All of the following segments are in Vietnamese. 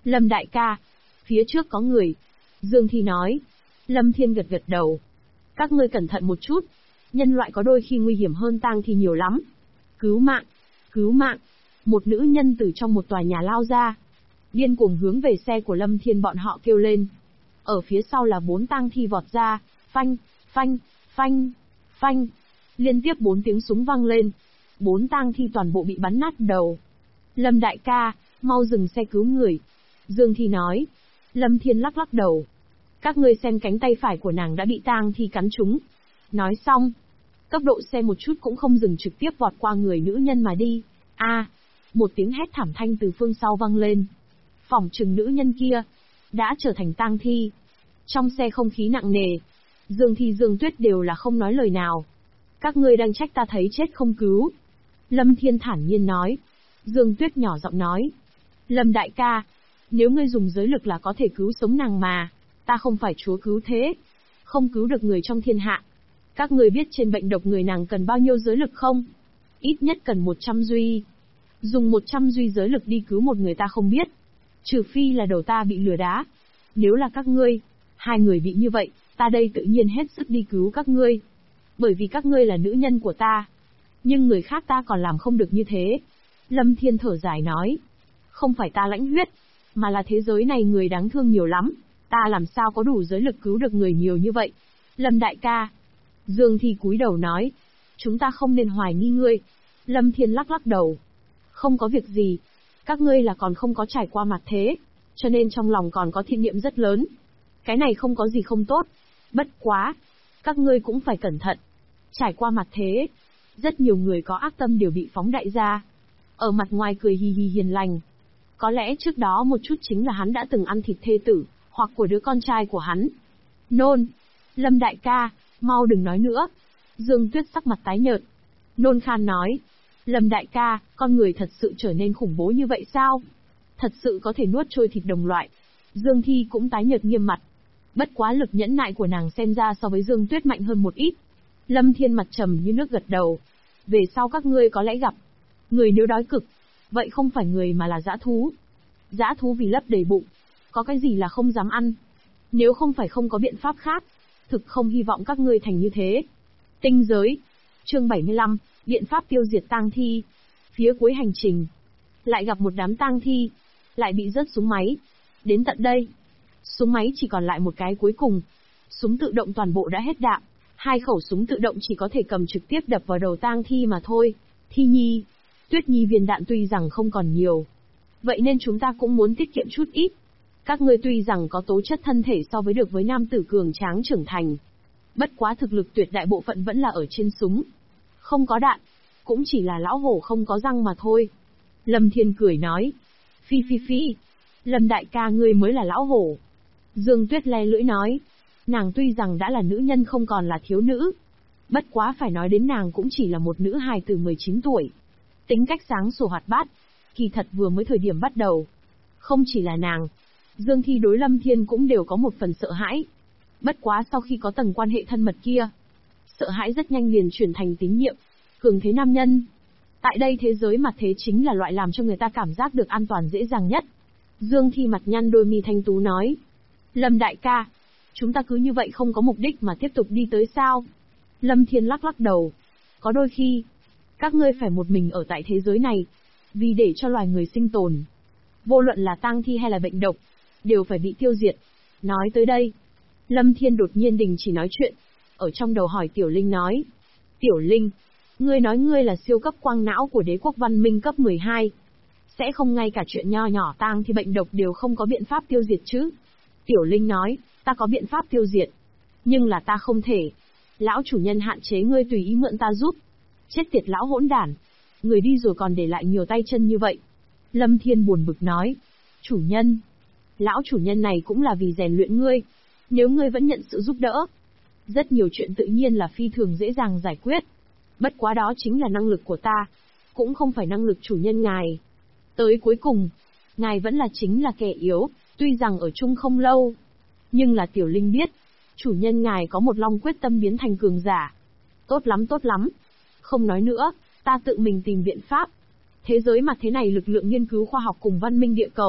Lâm đại ca, phía trước có người. Dương Thi nói. Lâm Thiên gật gật đầu. Các ngươi cẩn thận một chút. Nhân loại có đôi khi nguy hiểm hơn tang thi nhiều lắm. Cứu mạng, cứu mạng. Một nữ nhân từ trong một tòa nhà lao ra. Điên cuồng hướng về xe của Lâm Thiên bọn họ kêu lên. Ở phía sau là 4 tang thi vọt ra. Phanh, phanh, phanh, phanh. Liên tiếp 4 tiếng súng vang lên. 4 tang thi toàn bộ bị bắn nát đầu. Lâm đại ca, mau dừng xe cứu người. Dương Thi nói. Lâm Thiên lắc lắc đầu. Các ngươi xem cánh tay phải của nàng đã bị tang thi cắn trúng. Nói xong, tốc độ xe một chút cũng không dừng, trực tiếp vọt qua người nữ nhân mà đi. Một tiếng hét thảm thanh từ phương sau vang lên. Phỏng chừng nữ nhân kia đã trở thành tang thi. Trong xe không khí nặng nề. Dương Thi Dương Tuyết đều là không nói lời nào. Các ngươi đang trách ta thấy chết không cứu. Lâm Thiên thản nhiên nói. Dương Tuyết nhỏ giọng nói. Lâm đại ca, nếu ngươi dùng giới lực là có thể cứu sống nàng mà. Ta không phải chúa cứu thế. Không cứu được người trong thiên hạ. Các ngươi biết trên bệnh độc người nàng cần bao nhiêu giới lực không? Ít nhất cần 100 duy. Dùng 100 duy giới lực đi cứu một người ta không biết. Trừ phi là đầu ta bị lừa đá. Nếu là các ngươi, 2 người bị như vậy, ta đây tự nhiên hết sức đi cứu các ngươi. Bởi vì các ngươi là nữ nhân của ta. Nhưng người khác ta còn làm không được như thế. Lâm Thiên thở dài nói. Không phải ta lãnh huyết, mà là thế giới này người đáng thương nhiều lắm. Ta làm sao có đủ giới lực cứu được người nhiều như vậy. Lâm đại ca. Dương Thi cúi đầu nói. Chúng ta không nên hoài nghi ngươi. Lâm Thiên lắc lắc đầu. Không có việc gì. Các ngươi là còn không có trải qua mặt thế, cho nên trong lòng còn có thiện niệm rất lớn. Cái này không có gì không tốt. Bất quá, các ngươi cũng phải cẩn thận. Trải qua mặt thế, rất nhiều người có ác tâm đều bị phóng đại ra. Ở mặt ngoài cười hì hì hiền lành. Có lẽ trước đó một chút chính là hắn đã từng ăn thịt thê tử, hoặc của đứa con trai của hắn. Nôn. Lâm đại ca, mau đừng nói nữa. Dương Tuyết sắc mặt tái nhợt. Nôn khan nói. Lâm đại ca, con người thật sự trở nên khủng bố như vậy sao? Thật sự có thể nuốt trôi thịt đồng loại. Dương Thi cũng tái nhợt nghiêm mặt. Bất quá lực nhẫn nại của nàng xem ra so với Dương Tuyết mạnh hơn một ít. Lâm Thiên mặt trầm như nước gật đầu. Về sau các ngươi có lẽ gặp. Người nếu đói cực, vậy không phải người mà là dã thú. Dã thú vì lấp đầy bụng, có cái gì là không dám ăn. Nếu không phải không có biện pháp khác, thực không hy vọng các ngươi thành như thế. Tinh giới. Chương 75, biện pháp tiêu diệt tang thi. Phía cuối hành trình, lại gặp một đám tang thi, lại bị rớt súng máy. Đến tận đây, súng máy chỉ còn lại một cái cuối cùng. Súng tự động toàn bộ đã hết đạn. 2 khẩu súng tự động chỉ có thể cầm trực tiếp đập vào đầu tang thi mà thôi. Thi Nhi, Tuyết Nhi viên đạn tuy rằng không còn nhiều, vậy nên chúng ta cũng muốn tiết kiệm chút ít. Các ngươi tuy rằng có tố chất thân thể so với được với nam tử cường tráng trưởng thành, bất quá thực lực tuyệt đại bộ phận vẫn là ở trên súng. Không có đạn, cũng chỉ là lão hổ không có răng mà thôi. Lâm Thiên cười nói. Phi phi phi. Lâm đại ca ngươi mới là lão hổ. Dương Tuyết le lưỡi nói. Nàng tuy rằng đã là nữ nhân không còn là thiếu nữ. Bất quá phải nói đến nàng cũng chỉ là một nữ hài từ 19 tuổi. Tính cách sáng sủa hoạt bát. Kỳ thật vừa mới thời điểm bắt đầu, không chỉ là nàng, Dương Thi đối Lâm Thiên cũng đều có một phần sợ hãi. Bất quá sau khi có tầng quan hệ thân mật kia, sợ hãi rất nhanh liền chuyển thành tín nhiệm, cường thế nam nhân. Tại đây thế giới mặt thế chính là loại làm cho người ta cảm giác được an toàn dễ dàng nhất. Dương Thi mặt nhăn đôi mi thanh tú nói. Lâm đại ca, chúng ta cứ như vậy không có mục đích mà tiếp tục đi tới sao? Lâm Thiên lắc lắc đầu. Có đôi khi, các ngươi phải một mình ở tại thế giới này, vì để cho loài người sinh tồn. Vô luận là tang thi hay là bệnh độc, đều phải bị tiêu diệt. Nói tới đây, Lâm Thiên đột nhiên đình chỉ nói chuyện, ở trong đầu hỏi Tiểu Linh nói. Tiểu Linh, ngươi nói ngươi là siêu cấp quang não của đế quốc văn minh cấp 12. Sẽ không ngay cả chuyện nho nhỏ tang thi bệnh độc đều không có biện pháp tiêu diệt chứ? Tiểu Linh nói, ta có biện pháp tiêu diệt. Nhưng là ta không thể. Lão chủ nhân hạn chế ngươi tùy ý mượn ta giúp. Chết tiệt lão hỗn đản. Người đi rồi còn để lại nhiều tay chân như vậy. Lâm Thiên buồn bực nói. Chủ nhân. Lão chủ nhân này cũng là vì rèn luyện ngươi. Nếu ngươi vẫn nhận sự giúp đỡ, rất nhiều chuyện tự nhiên là phi thường dễ dàng giải quyết. Bất quá đó chính là năng lực của ta, cũng không phải năng lực chủ nhân ngài. Tới cuối cùng, ngài vẫn là chính là kẻ yếu, tuy rằng ở chung không lâu. Nhưng là Tiểu Linh biết, chủ nhân ngài có một lòng quyết tâm biến thành cường giả. Tốt lắm tốt lắm. Không nói nữa, ta tự mình tìm biện pháp. Thế giới mặt thế này lực lượng nghiên cứu khoa học cùng văn minh địa cầu,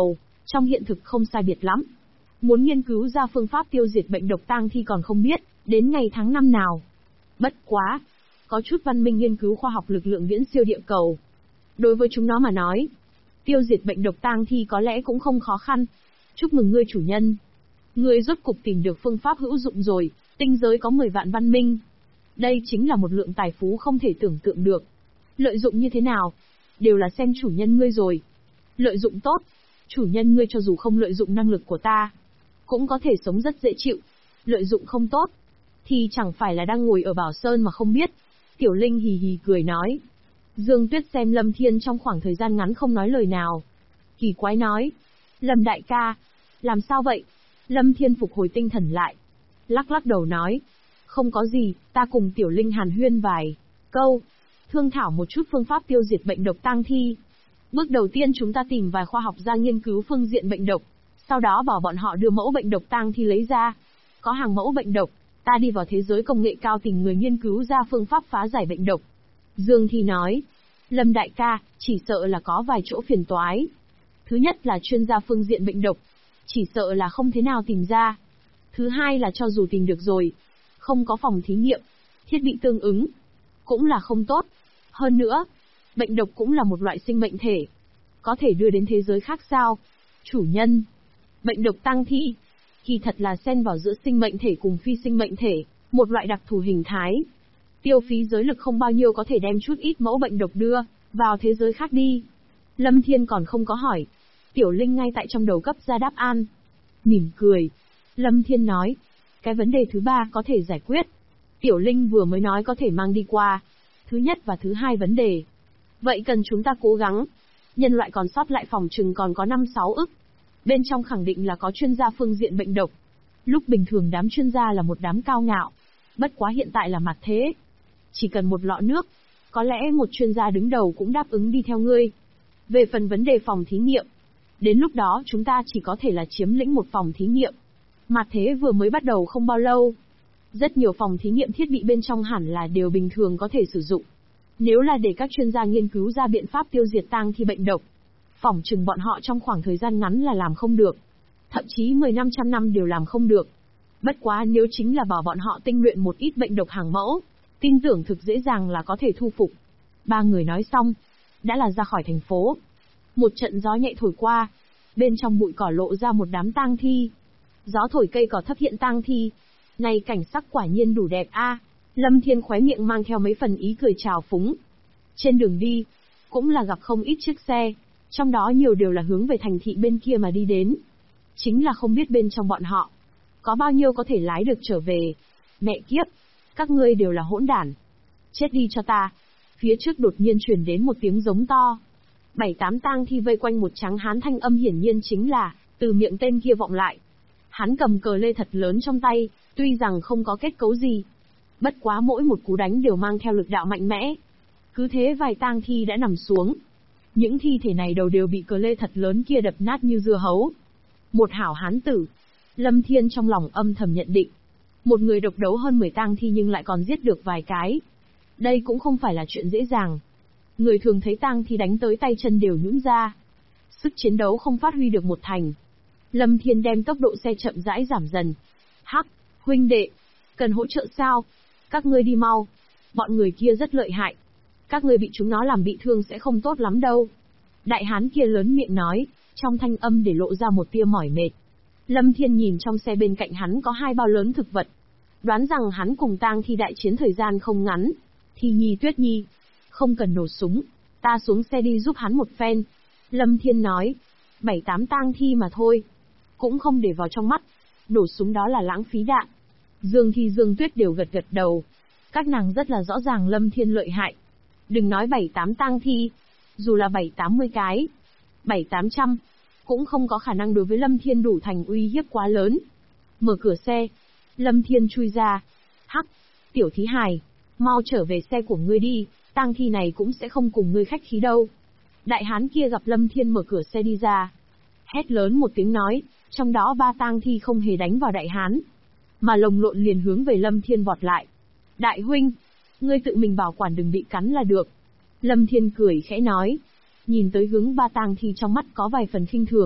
Trong hiện thực không sai biệt lắm. Muốn nghiên cứu ra phương pháp tiêu diệt bệnh độc tang thi còn không biết, đến ngày tháng năm nào. Bất quá, có chút văn minh nghiên cứu khoa học lực lượng viễn siêu địa cầu. Đối với chúng nó mà nói, tiêu diệt bệnh độc tang thi có lẽ cũng không khó khăn. Chúc mừng ngươi chủ nhân. Ngươi rốt cục tìm được phương pháp hữu dụng rồi, tinh giới có 10 vạn văn minh. Đây chính là một lượng tài phú không thể tưởng tượng được. Lợi dụng như thế nào? Đều là xem chủ nhân ngươi rồi. Lợi dụng tốt, chủ nhân ngươi cho dù không lợi dụng năng lực của ta, cũng có thể sống rất dễ chịu. Lợi dụng không tốt, thì chẳng phải là đang ngồi ở Bảo Sơn mà không biết. Tiểu Linh hì hì cười nói. Dương Tuyết xem Lâm Thiên trong khoảng thời gian ngắn không nói lời nào. Kỳ quái nói. Lâm đại ca, làm sao vậy? Lâm Thiên phục hồi tinh thần lại. Lắc lắc đầu nói. Không có gì, ta cùng Tiểu Linh hàn huyên vài câu, thương thảo một chút phương pháp tiêu diệt bệnh độc tang thi. Bước đầu tiên chúng ta tìm vài khoa học gia nghiên cứu phương diện bệnh độc, sau đó bảo bọn họ đưa mẫu bệnh độc tang thi lấy ra. Có hàng mẫu bệnh độc, ta đi vào thế giới công nghệ cao tìm người nghiên cứu ra phương pháp phá giải bệnh độc. Dương Thi nói. Lâm đại ca, chỉ sợ là có vài chỗ phiền toái. Thứ nhất là chuyên gia phương diện bệnh độc, chỉ sợ là không thế nào tìm ra. Thứ hai là cho dù tìm được rồi, không có phòng thí nghiệm, thiết bị tương ứng, cũng là không tốt. Hơn nữa, bệnh độc cũng là một loại sinh mệnh thể, có thể đưa đến thế giới khác sao? Chủ nhân, bệnh độc tang thi, kỳ thật là xen vào giữa sinh mệnh thể cùng phi sinh mệnh thể, một loại đặc thù hình thái. Tiêu phí giới lực không bao nhiêu có thể đem chút ít mẫu bệnh độc đưa vào thế giới khác đi. Lâm Thiên còn không có hỏi, Tiểu Linh ngay tại trong đầu cấp ra đáp an. Mỉm cười, Lâm Thiên nói, cái vấn đề thứ ba có thể giải quyết. Tiểu Linh vừa mới nói có thể mang đi qua thứ nhất và thứ hai vấn đề. Vậy cần chúng ta cố gắng. Nhân loại còn sót lại phòng chừng còn có 5-6 ức. Bên trong khẳng định là có chuyên gia phương diện bệnh độc. Lúc bình thường đám chuyên gia là một đám cao ngạo. Bất quá hiện tại là mặt thế. Chỉ cần một lọ nước, có lẽ một chuyên gia đứng đầu cũng đáp ứng đi theo ngươi. Về phần vấn đề phòng thí nghiệm, đến lúc đó chúng ta chỉ có thể là chiếm lĩnh một phòng thí nghiệm. Mặt thế vừa mới bắt đầu không bao lâu. Rất nhiều phòng thí nghiệm thiết bị bên trong hẳn là đều bình thường có thể sử dụng. Nếu là để các chuyên gia nghiên cứu ra biện pháp tiêu diệt tang thi bệnh độc, phỏng chừng bọn họ trong khoảng thời gian ngắn là làm không được. Thậm chí 10-500 năm đều làm không được. Bất quá nếu chính là bảo bọn họ tinh luyện một ít bệnh độc hàng mẫu, tin tưởng thực dễ dàng là có thể thu phục. Ba người nói xong, đã là ra khỏi thành phố. Một trận gió nhẹ thổi qua, bên trong bụi cỏ lộ ra một đám tang thi. Gió thổi cây cỏ thấp hiện tang thi. Này cảnh sắc quả nhiên đủ đẹp a. Lâm Thiên khóe miệng mang theo mấy phần ý cười trào phúng. Trên đường đi, cũng là gặp không ít chiếc xe, trong đó nhiều đều là hướng về thành thị bên kia mà đi đến. Chính là không biết bên trong bọn họ, có bao nhiêu có thể lái được trở về. Mẹ kiếp, các ngươi đều là hỗn đản. Chết đi cho ta. Phía trước đột nhiên truyền đến một tiếng giống to. 7-8 tang thi vây quanh một trắng hán, thanh âm hiển nhiên chính là từ miệng tên kia vọng lại. Hắn cầm cờ lê thật lớn trong tay, tuy rằng không có kết cấu gì, bất quá mỗi một cú đánh đều mang theo lực đạo mạnh mẽ. Cứ thế vài tang thi đã nằm xuống. Những thi thể này đầu đều bị cờ lê thật lớn kia đập nát như dưa hấu. Một hảo hán tử. Lâm Thiên trong lòng âm thầm nhận định. Một người độc đấu hơn 10 tang thi nhưng lại còn giết được vài cái. Đây cũng không phải là chuyện dễ dàng. Người thường thấy tang thi đánh tới tay chân đều nhũn ra. Sức chiến đấu không phát huy được một thành. Lâm Thiên đem tốc độ xe chậm rãi giảm dần. Hắc, huynh đệ, cần hỗ trợ sao? Các ngươi đi mau. Bọn người kia rất lợi hại. Các ngươi bị chúng nó làm bị thương sẽ không tốt lắm đâu. Đại hán kia lớn miệng nói, trong thanh âm để lộ ra một tia mỏi mệt. Lâm Thiên nhìn trong xe bên cạnh hắn có 2 bao lớn thực vật. Đoán rằng hắn cùng tang thi đại chiến thời gian không ngắn. Thì Nhi Tuyết Nhi, không cần nổ súng, ta xuống xe đi giúp hắn một phen. Lâm Thiên nói, 7-8 tang thi mà thôi, cũng không để vào trong mắt, nổ súng đó là lãng phí đạn. Dương Thi Dương Tuyết đều gật gật đầu. Các nàng rất là rõ ràng Lâm Thiên lợi hại. Đừng nói 7-8 tang thi, dù là 7-80 cái, 7-800, cũng không có khả năng đối với Lâm Thiên đủ thành uy hiếp quá lớn. Mở cửa xe, Lâm Thiên chui ra. Hắc, tiểu thí hài, mau trở về xe của ngươi đi, tang thi này cũng sẽ không cùng ngươi khách khí đâu. Đại hán kia gặp Lâm Thiên mở cửa xe đi ra, hét lớn một tiếng nói, trong đó 3 tang thi không hề đánh vào đại hán, mà lồng lộn liền hướng về Lâm Thiên vọt lại. Đại huynh, ngươi tự mình bảo quản đừng bị cắn là được. Lâm Thiên cười khẽ nói, nhìn tới hướng 3 tang thi trong mắt có vài phần khinh thường.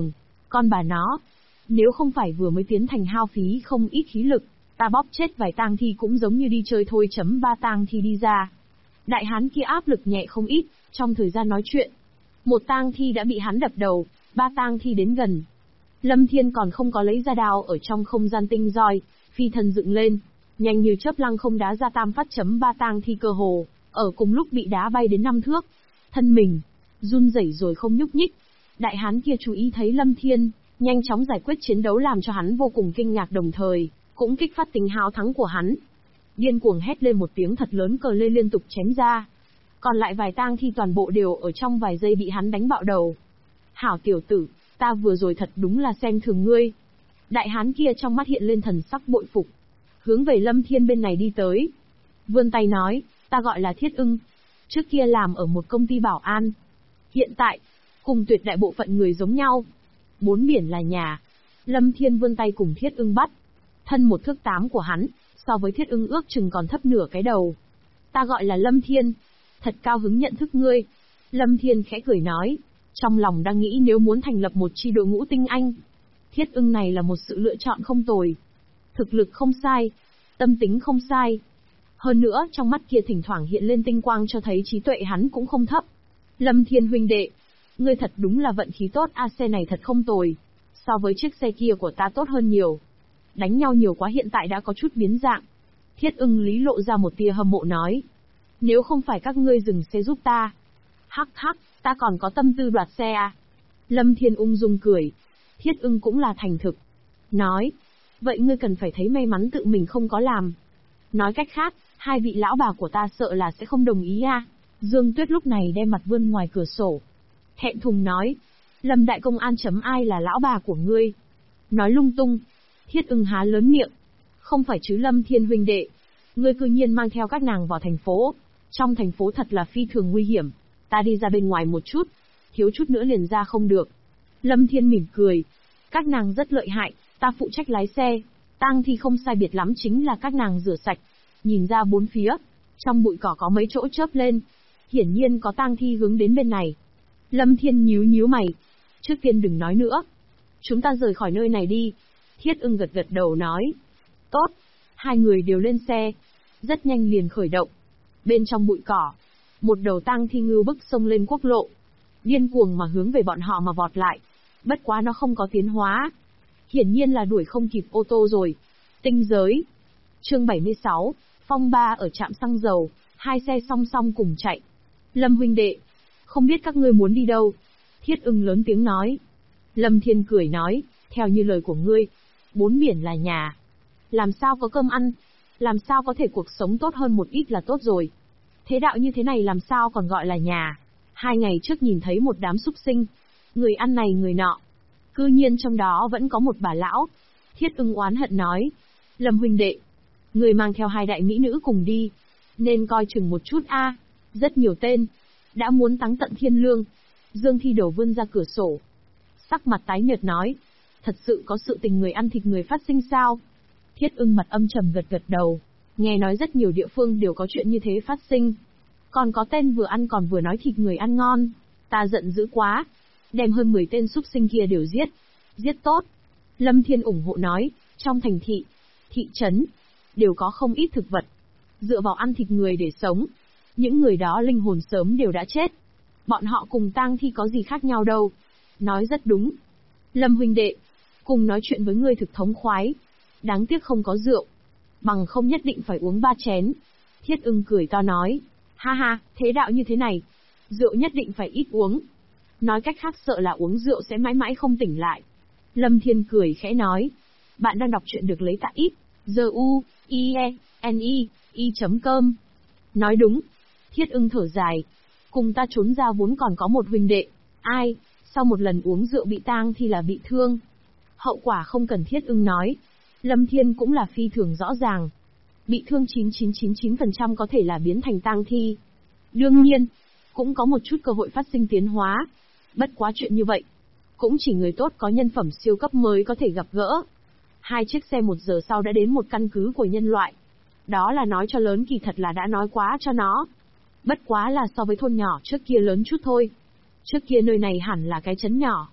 Con bà nó, nếu không phải vừa mới tiến thành hao phí không ít khí lực, ta bóp chết vài tang thi cũng giống như đi chơi thôi. Ba tang thi đi ra. Đại hán kia áp lực nhẹ không ít, trong thời gian nói chuyện. Một tang thi đã bị hắn đập đầu, ba tang thi đến gần. Lâm Thiên còn không có lấy ra đao ở trong không gian tinh roi, phi thân dựng lên, nhanh như chớp lăng không đá ra tam phát. Ba tang thi cơ hồ ở cùng lúc bị đá bay đến 5 thước. Thân mình run rẩy rồi không nhúc nhích. Đại hán kia chú ý thấy Lâm Thiên nhanh chóng giải quyết chiến đấu làm cho hắn vô cùng kinh ngạc, đồng thời cũng kích phát tính háo thắng của hắn. Điên cuồng hét lên một tiếng thật lớn, cờ lê liên tục chém ra. Còn lại vài tang thi toàn bộ đều ở trong vài giây bị hắn đánh bạo đầu. Hảo tiểu tử, ta vừa rồi thật đúng là xem thường ngươi. Đại hán kia trong mắt hiện lên thần sắc bội phục, hướng về Lâm Thiên bên này đi tới. Vươn tay nói, ta gọi là Thiết Ưng. Trước kia làm ở một công ty bảo an. Hiện tại, cùng tuyệt đại bộ phận người giống nhau. Bốn biển là nhà. Lâm Thiên vươn tay cùng Thiết Ưng bắt. Thân 1 thước 8 của hắn, so với Thiết Ưng ước chừng còn thấp nửa cái đầu. Ta gọi là Lâm Thiên. Thật cao hứng nhận thức ngươi. Lâm Thiên khẽ cười nói, trong lòng đang nghĩ nếu muốn thành lập một chi đội ngũ tinh anh. Thiết Ưng này là một sự lựa chọn không tồi. Thực lực không sai, tâm tính không sai. Hơn nữa trong mắt kia thỉnh thoảng hiện lên tinh quang cho thấy trí tuệ hắn cũng không thấp. Lâm Thiên huynh đệ, ngươi thật đúng là vận khí tốt, xe này thật không tồi. So với chiếc xe kia của ta tốt hơn nhiều. Đánh nhau nhiều quá hiện tại đã có chút biến dạng. Thiết Ưng lý lộ ra một tia hâm mộ nói. Nếu không phải các ngươi dừng xe giúp ta. Hắc hắc, ta còn có tâm tư đoạt xe à? Lâm Thiên ung dung cười. Thiết Ưng cũng là thành thực. Nói, vậy ngươi cần phải thấy may mắn tự mình không có làm. Nói cách khác, hai vị lão bà của ta sợ là sẽ không đồng ý à? Dương Tuyết lúc này đem mặt vươn ngoài cửa sổ. Thẹn thùng nói, Lâm đại công an ai là lão bà của ngươi? Nói lung tung. Thiết Ưng há lớn miệng. Không phải chứ Lâm Thiên huynh đệ. Ngươi cư nhiên mang theo các nàng vào thành phố. Trong thành phố thật là phi thường nguy hiểm. Ta đi ra bên ngoài một chút. Thiếu chút nữa liền ra không được. Lâm Thiên mỉm cười. Các nàng rất lợi hại, ta phụ trách lái xe. Tang thi không sai biệt lắm chính là các nàng rửa sạch. Nhìn ra bốn phía. Trong bụi cỏ có mấy chỗ chớp lên. Hiển nhiên có tang thi hướng đến bên này. Lâm Thiên nhíu mày. Trước tiên đừng nói nữa. Chúng ta rời khỏi nơi này đi. Thiết Ưng gật đầu nói. Tốt. Hai người đều lên xe. Rất nhanh liền khởi động. Bên trong bụi cỏ, một đầu tang thi ngưu bức xông lên quốc lộ. Điên cuồng mà hướng về bọn họ mà vọt lại. Bất quá nó không có tiến hóa. Hiển nhiên là đuổi không kịp ô tô rồi. Tinh giới. Chương 76, phong ba ở trạm xăng dầu, hai xe song song cùng chạy. Lâm huynh đệ, không biết các ngươi muốn đi đâu? Thiết Ưng lớn tiếng nói. Lâm Thiên cười nói, theo như lời của ngươi, bốn biển là nhà. Làm sao có cơm ăn? Làm sao có thể cuộc sống tốt hơn một ít là tốt rồi. Thế đạo như thế này làm sao còn gọi là nhà? 2 ngày trước nhìn thấy một đám súc sinh. Người ăn này người nọ. Cư nhiên trong đó vẫn có một bà lão. Thiết Ưng oán hận nói. Lâm huynh đệ, người mang theo 2 đại mỹ nữ cùng đi. Nên coi chừng một chút a. Rất nhiều tên. Đã muốn táng tận thiên lương. Dương Thi Đầu vươn ra cửa sổ. Sắc mặt tái nhợt nói. Thật sự có sự tình người ăn thịt người phát sinh sao? Thiết Ưng mặt âm trầm gật đầu. Nghe nói rất nhiều địa phương đều có chuyện như thế phát sinh. Còn có tên vừa ăn còn vừa nói thịt người ăn ngon. Ta giận dữ quá. Đem hơn 10 tên súc sinh kia đều giết. Giết tốt. Lâm Thiên ủng hộ nói, trong thành thị, thị trấn, đều có không ít thực vật. Dựa vào ăn thịt người để sống. Những người đó linh hồn sớm đều đã chết. Bọn họ cùng tang thi có gì khác nhau đâu. Nói rất đúng. Lâm huynh đệ, cùng nói chuyện với ngươi thực thống khoái. Đáng tiếc không có rượu. Bằng không nhất định phải uống 3 chén. Thiết Ưng cười to nói. Ha ha, thế đạo như thế này. Rượu nhất định phải ít uống. Nói cách khác sợ là uống rượu sẽ mãi mãi không tỉnh lại. Lâm Thiên cười khẽ nói. Bạn đang đọc truyện được lấy tại ít. ZUIENI.com. Nói đúng. Thiết Ưng thở dài. Cùng ta trốn ra vốn còn có một huynh đệ. Ai, sau một lần uống rượu bị tang thì là bị thương. Hậu quả không cần Thiết Ưng nói. Lâm Thiên cũng là phi thường rõ ràng. Bị thương 9999% có thể là biến thành tang thi. Đương nhiên, cũng có một chút cơ hội phát sinh tiến hóa. Bất quá chuyện như vậy, cũng chỉ người tốt có nhân phẩm siêu cấp mới có thể gặp gỡ. 2 chiếc xe 1 giờ sau đã đến một căn cứ của nhân loại. Đó là nói cho lớn kỳ thật là đã nói quá cho nó. Bất quá là so với thôn nhỏ trước kia lớn chút thôi. Trước kia nơi này hẳn là cái trấn nhỏ.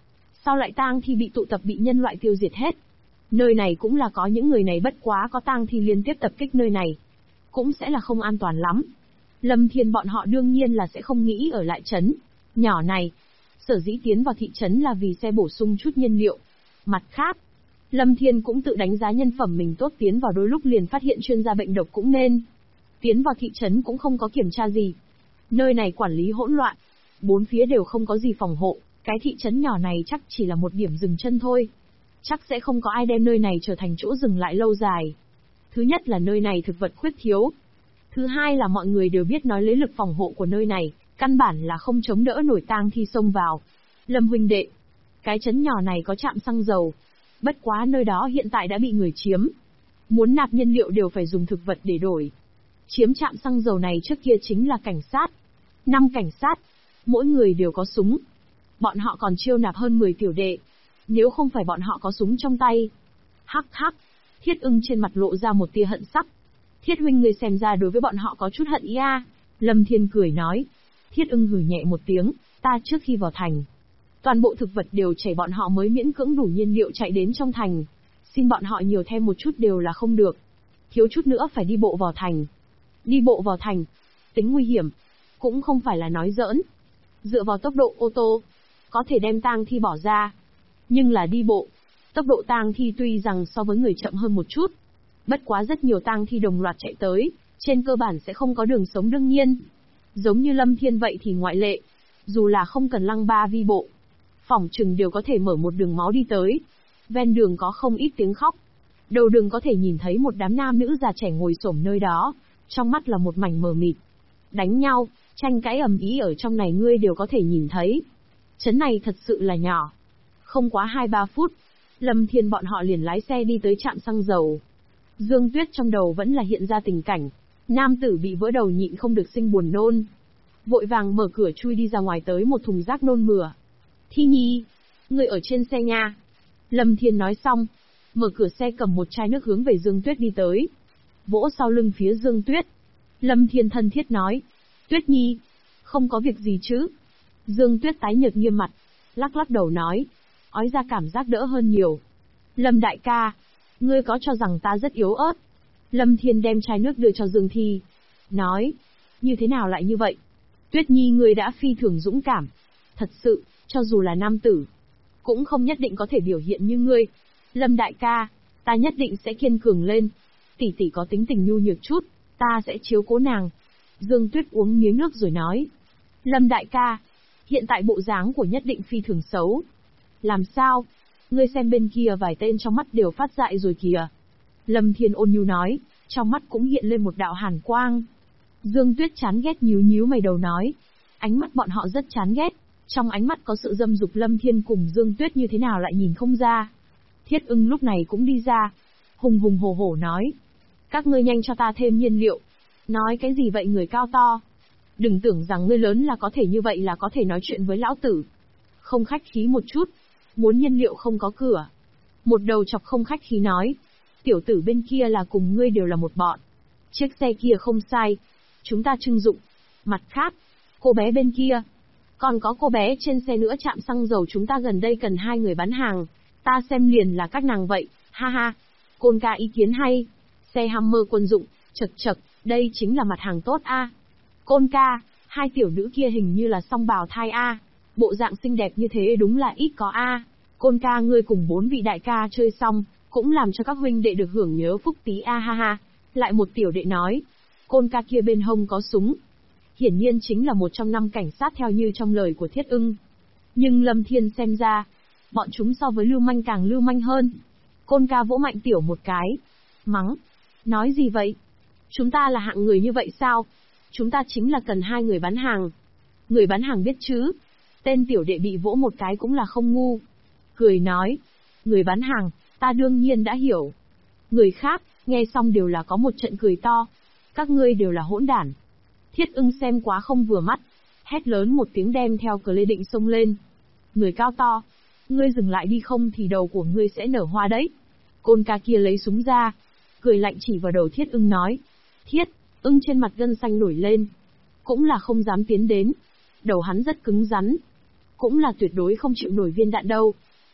Sao lại tang thi bị tụ tập bị nhân loại tiêu diệt hết? Nơi này cũng là có những người này, bất quá có tang thi liên tiếp tập kích nơi này, cũng sẽ là không an toàn lắm. Lâm Thiên bọn họ đương nhiên là sẽ không nghĩ ở lại trấn nhỏ này. Sở dĩ tiến vào thị trấn là vì xe bổ sung chút nhiên liệu. Mặt khác, Lâm Thiên cũng tự đánh giá nhân phẩm mình tốt, tiến vào đôi lúc liền phát hiện chuyên gia bệnh độc cũng nên. Tiến vào thị trấn cũng không có kiểm tra gì. Nơi này quản lý hỗn loạn, bốn phía đều không có gì phòng hộ, cái thị trấn nhỏ này chắc chỉ là một điểm dừng chân thôi. Chắc sẽ không có ai đem nơi này trở thành chỗ dừng lại lâu dài. Thứ nhất là nơi này thực vật khuyết thiếu. Thứ hai là mọi người đều biết nói lấy lực phòng hộ của nơi này, căn bản là không chống đỡ nổi tang thi xông vào. Lâm huynh đệ, cái trấn nhỏ này có trạm xăng dầu. Bất quá nơi đó hiện tại đã bị người chiếm. Muốn nạp nhiên liệu đều phải dùng thực vật để đổi. Chiếm trạm xăng dầu này trước kia chính là cảnh sát. 5 cảnh sát, mỗi người đều có súng. Bọn họ còn chiêu nạp hơn 10 tiểu đệ. Nếu không phải bọn họ có súng trong tay. Hắc hắc, Thiết Ưng trên mặt lộ ra một tia hận sắc. Thiết huynh, người xem ra đối với bọn họ có chút hận ý a. Lâm Thiên cười nói. Thiết Ưng hừ nhẹ một tiếng, ta trước khi vào thành, toàn bộ thực vật đều chảy, bọn họ mới miễn cưỡng đủ nhiên liệu chạy đến trong thành. Xin bọn họ nhiều thêm một chút đều là không được. Thiếu chút nữa phải đi bộ vào thành. Đi bộ vào thành, tính nguy hiểm, cũng không phải là nói giỡn. Dựa vào tốc độ ô tô, có thể đem tang thi bỏ ra. Nhưng là đi bộ, tốc độ tang thi tuy rằng so với người chậm hơn một chút. Bất quá rất nhiều tang thi đồng loạt chạy tới, trên cơ bản sẽ không có đường sống đương nhiên. Giống như Lâm Thiên vậy thì ngoại lệ. Dù là không cần lăng ba vi bộ, phỏng chừng đều có thể mở một đường máu đi tới. Ven đường có không ít tiếng khóc. Đầu đường có thể nhìn thấy một đám nam nữ già trẻ ngồi xổm nơi đó, trong mắt là một mảnh mờ mịt. Đánh nhau, tranh cãi ầm ĩ ở trong này ngươi đều có thể nhìn thấy. Trấn này thật sự là nhỏ. Không quá 2-3 phút, Lâm Thiên bọn họ liền lái xe đi tới trạm xăng dầu. Dương Tuyết trong đầu vẫn là hiện ra tình cảnh, nam tử bị vỡ đầu nhịn không được sinh buồn nôn. Vội vàng mở cửa chui đi ra ngoài tới một thùng rác nôn mửa. Thi Nhi, ngươi ở trên xe nha. Lâm Thiên nói xong, mở cửa xe cầm một chai nước hướng về Dương Tuyết đi tới. Vỗ sau lưng phía Dương Tuyết. Lâm Thiên thân thiết nói. Tuyết Nhi, không có việc gì chứ? Dương Tuyết tái nhợt nghiêm mặt, lắc lắc đầu nói. Ói ra cảm giác đỡ hơn nhiều. Lâm đại ca, ngươi có cho rằng ta rất yếu ớt? Lâm Thiên đem chai nước đưa cho Dương Thi. Nói. Như thế nào lại như vậy? Tuyết Nhi, ngươi đã phi thường dũng cảm. Thật sự, cho dù là nam tử, cũng không nhất định có thể biểu hiện như ngươi. Lâm đại ca, ta nhất định sẽ kiên cường lên. Tỷ tỷ có tính tình nhu nhược chút, ta sẽ chiếu cố nàng. Dương Tuyết uống miếng nước rồi nói. Lâm đại ca, hiện tại bộ dáng của nhất định phi thường xấu. Làm sao? Ngươi xem bên kia vài tên trong mắt đều phát dại rồi kìa. Lâm Thiên ôn nhu nói, trong mắt cũng hiện lên một đạo hàn quang. Dương Tuyết chán ghét nhíu nhíu mày đầu nói. Ánh mắt bọn họ rất chán ghét. Trong ánh mắt có sự dâm dục, Lâm Thiên cùng Dương Tuyết như thế nào lại nhìn không ra. Thiết Ưng lúc này cũng đi ra. Hùng hùng hổ hổ nói. Các ngươi nhanh cho ta thêm nhiên liệu. Nói cái gì vậy người cao to? Đừng tưởng rằng ngươi lớn là có thể như vậy là có thể nói chuyện với lão tử. Không khách khí một chút. Muốn nhiên liệu không có cửa. Một đầu chọc không khách khí nói. Tiểu tử bên kia là cùng ngươi đều là một bọn. Chiếc xe kia không sai. Chúng ta trưng dụng. Mặt khác, cô bé bên kia. Còn có cô bé trên xe nữa, trạm xăng dầu chúng ta gần đây cần 2 người bán hàng. Ta xem liền là các nàng vậy, ha ha. Côn ca ý kiến hay. Xe Hammer quân dụng, chật chật, đây chính là mặt hàng tốt a. Côn ca, 2 tiểu nữ kia hình như là song bào thai a. Bộ dạng xinh đẹp như thế đúng là ít có a. Côn ca, ngươi cùng 4 vị đại ca chơi xong, cũng làm cho các huynh đệ được hưởng nhớ phúc tí a ha ha. Lại một tiểu đệ nói. Côn ca kia bên hông có súng. Hiển nhiên chính là một trong 5 cảnh sát theo như trong lời của Thiết Ưng. Nhưng Lâm Thiên xem ra, bọn chúng so với lưu manh càng lưu manh hơn. Côn ca vỗ mạnh tiểu một cái. Mắng. Nói gì vậy? Chúng ta là hạng người như vậy sao? Chúng ta chính là cần 2 người bán hàng. Người bán hàng biết chứ? Tên tiểu đệ bị vỗ một cái cũng là không ngu. Cười nói. Người bán hàng, ta đương nhiên đã hiểu. Người khác, nghe xong đều là có một trận cười to. Các ngươi đều là hỗn đản. Thiết Ưng xem quá không vừa mắt, hét lớn một tiếng đem theo cờ lê định xông lên. Người cao to, ngươi dừng lại đi không thì đầu của ngươi sẽ nở hoa đấy. Côn ca kia lấy súng ra, cười lạnh chỉ vào đầu Thiết Ưng nói. Thiết Ưng trên mặt gân xanh nổi lên, cũng là không dám tiến đến. Đầu hắn rất cứng rắn, cũng là tuyệt đối không chịu nổi viên đạn đâu.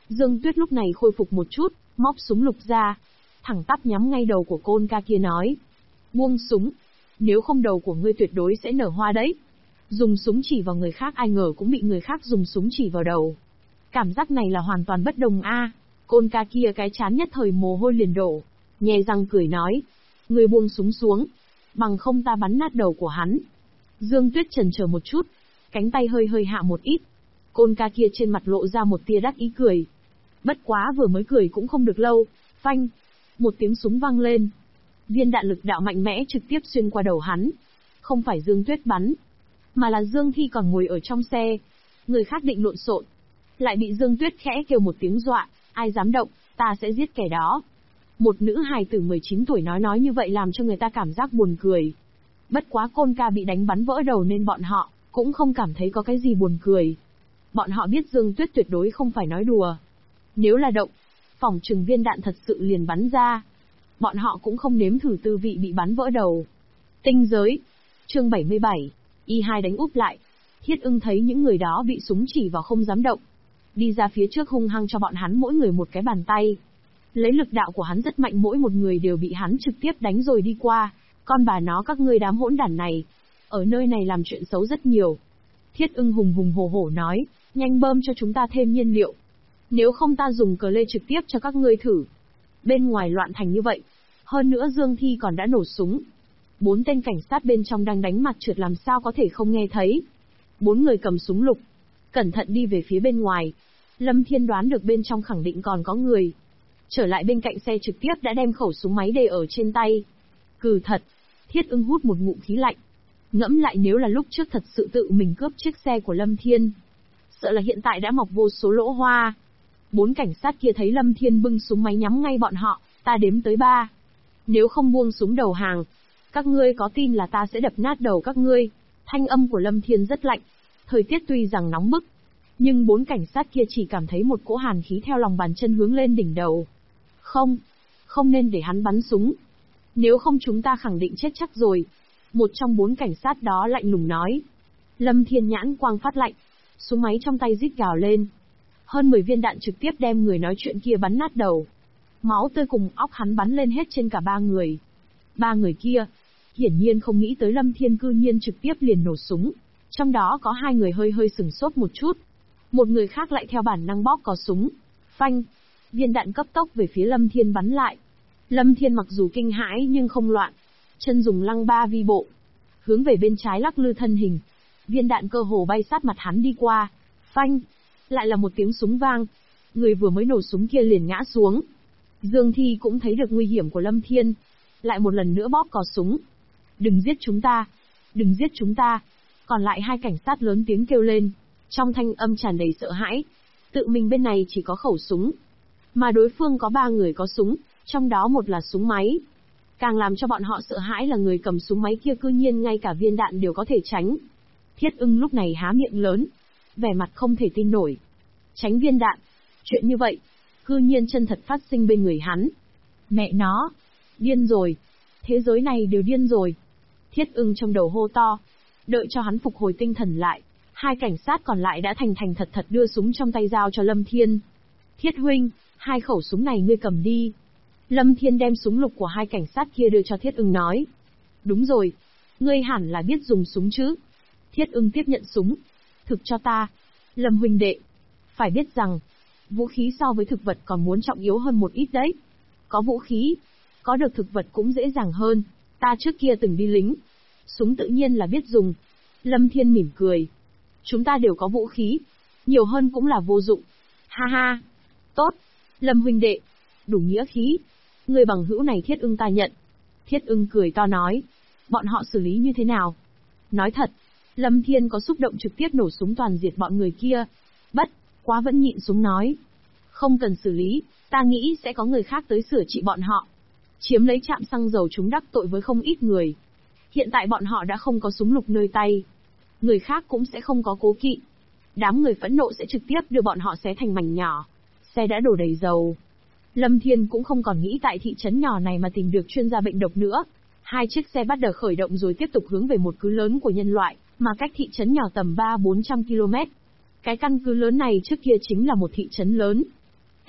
Dương Tuyết lúc này khôi phục một chút, móc súng lục ra, thẳng tắp nhắm ngay đầu của côn ca kia nói. Buông súng, nếu không đầu của ngươi tuyệt đối sẽ nở hoa đấy. Dùng súng chỉ vào người khác ai ngờ cũng bị người khác dùng súng chỉ vào đầu. Cảm giác này là hoàn toàn bất đồng a. Côn ca kia cái chán nhất thời mồ hôi liền đổ, nhe răng cười nói. Ngươi buông súng xuống, bằng không ta bắn nát đầu của hắn. Dương Tuyết chần chờ một chút, cánh tay hơi hơi hạ một ít. Côn ca kia trên mặt lộ ra một tia đắc ý cười. Bất quá vừa mới cười cũng không được lâu, phanh, một tiếng súng vang lên. Viên đạn lực đạo mạnh mẽ trực tiếp xuyên qua đầu hắn. Không phải Dương Tuyết bắn, mà là Dương Thi còn ngồi ở trong xe. Người khác định lộn xộn, lại bị Dương Tuyết khẽ kêu một tiếng dọa, ai dám động, ta sẽ giết kẻ đó. Một nữ hài tử 19 tuổi nói như vậy làm cho người ta cảm giác buồn cười. Bất quá côn ca bị đánh bắn vỡ đầu nên bọn họ cũng không cảm thấy có cái gì buồn cười. Bọn họ biết Dương Tuyết tuyệt đối không phải nói đùa. Nếu là động, phỏng chừng viên đạn thật sự liền bắn ra. Bọn họ cũng không nếm thử tư vị bị bắn vỡ đầu. Tinh giới. Chương 77. Y2 đánh úp lại. Thiết Ưng thấy những người đó bị súng chỉ vào không dám động. Đi ra phía trước hung hăng cho bọn hắn mỗi người một cái bàn tay. Lấy lực đạo của hắn rất mạnh, mỗi một người đều bị hắn trực tiếp đánh rồi đi qua. Con bà nó các ngươi đám hỗn đản này. Ở nơi này làm chuyện xấu rất nhiều. Thiết Ưng hùng hùng hổ hổ nói, nhanh bơm cho chúng ta thêm nhiên liệu. Nếu không ta dùng cờ lê trực tiếp cho các ngươi thử. Bên ngoài loạn thành như vậy. Hơn nữa Dương Thi còn đã nổ súng. 4 tên cảnh sát bên trong đang đánh mặt trượt làm sao có thể không nghe thấy. 4 người cầm súng lục, cẩn thận đi về phía bên ngoài. Lâm Thiên đoán được bên trong khẳng định còn có người. Trở lại bên cạnh xe trực tiếp đã đem khẩu súng máy để ở trên tay. Cừ thật. Thiết Ưng hút một ngụm khí lạnh. Ngẫm lại nếu là lúc trước thật sự tự mình cướp chiếc xe của Lâm Thiên, sợ là hiện tại đã mọc vô số lỗ hoa. 4 cảnh sát kia thấy Lâm Thiên bưng súng máy nhắm ngay bọn họ, ta đếm tới 3. Nếu không buông súng đầu hàng, các ngươi có tin là ta sẽ đập nát đầu các ngươi. Thanh âm của Lâm Thiên rất lạnh. Thời tiết tuy rằng nóng bức, nhưng 4 cảnh sát kia chỉ cảm thấy một cỗ hàn khí theo lòng bàn chân hướng lên đỉnh đầu. Không nên để hắn bắn súng. Nếu không chúng ta khẳng định chết chắc rồi. Một trong 4 cảnh sát đó lạnh lùng nói. Lâm Thiên nhãn quang phát lạnh, súng máy trong tay rít gào lên. Hơn 10 viên đạn trực tiếp đem người nói chuyện kia bắn nát đầu. Máu tươi cùng óc hắn bắn lên hết trên cả 3 người. 3 người kia, hiển nhiên không nghĩ tới Lâm Thiên cư nhiên trực tiếp liền nổ súng. Trong đó có 2 người hơi hơi sửng sốt một chút. Một người khác lại theo bản năng bóp cò súng. Phanh, viên đạn cấp tốc về phía Lâm Thiên bắn lại. Lâm Thiên mặc dù kinh hãi nhưng không loạn. Chân dùng lăng ba vi bộ, hướng về bên trái lắc lư thân hình. Viên đạn cơ hồ bay sát mặt hắn đi qua. Phanh, lại là một tiếng súng vang. Người vừa mới nổ súng kia liền ngã xuống. Dương Thi cũng thấy được nguy hiểm của Lâm Thiên. Lại một lần nữa bóp cò súng. Đừng giết chúng ta, đừng giết chúng ta. Còn lại 2 cảnh sát lớn tiếng kêu lên, trong thanh âm tràn đầy sợ hãi. Tự mình bên này chỉ có khẩu súng, mà đối phương có 3 người có súng, trong đó một là súng máy. Càng làm cho bọn họ sợ hãi là người cầm súng máy kia cư nhiên ngay cả viên đạn đều có thể tránh. Thiết Ưng lúc này há miệng lớn, vẻ mặt không thể tin nổi. Tránh viên đạn? Chuyện như vậy, cư nhiên chân thật phát sinh bên người hắn. Mẹ nó, điên rồi. Thế giới này đều điên rồi. Thiết Ưng trong đầu hô to. Đợi cho hắn phục hồi tinh thần lại, 2 cảnh sát còn lại đã thành thành thật thật đưa súng trong tay giao cho Lâm Thiên. Thiết huynh, 2 khẩu súng này ngươi cầm đi. Lâm Thiên đem súng lục của 2 cảnh sát kia đưa cho Thiết Ưng nói. Đúng rồi, ngươi hẳn là biết dùng súng chứ. Thiết Ưng tiếp nhận súng. Thực cho ta. Lâm huynh đệ, phải biết rằng, vũ khí so với thực vật còn muốn trọng yếu hơn một ít đấy. Có vũ khí, có được thực vật cũng dễ dàng hơn. Ta trước kia từng đi lính, súng tự nhiên là biết dùng. Lâm Thiên mỉm cười. Chúng ta đều có vũ khí, nhiều hơn cũng là vô dụng. Ha ha. Tốt, Lâm huynh đệ, đủ nghĩa khí. Người bằng hữu này Thiết Ưng ta nhận. Thiết Ưng cười to nói. Bọn họ xử lý như thế nào? Nói thật, Lâm Thiên có xúc động trực tiếp nổ súng toàn diệt bọn người kia. Bất quá vẫn nhịn súng nói. Không cần xử lý, ta nghĩ sẽ có người khác tới sửa trị bọn họ. Chiếm lấy trạm xăng dầu chúng đắc tội với không ít người. Hiện tại bọn họ đã không có súng lục nơi tay. Người khác cũng sẽ không có cố kỵ. Đám người phẫn nộ sẽ trực tiếp đưa bọn họ xé thành mảnh nhỏ. Xe đã đổ đầy dầu. Lâm Thiên cũng không còn nghĩ tại thị trấn nhỏ này mà tìm được chuyên gia bệnh độc nữa. 2 chiếc xe bắt đầu khởi động rồi tiếp tục hướng về một cứ lớn của nhân loại, mà cách thị trấn nhỏ tầm 300-400 km. Cái căn cứ lớn này trước kia chính là một thị trấn lớn.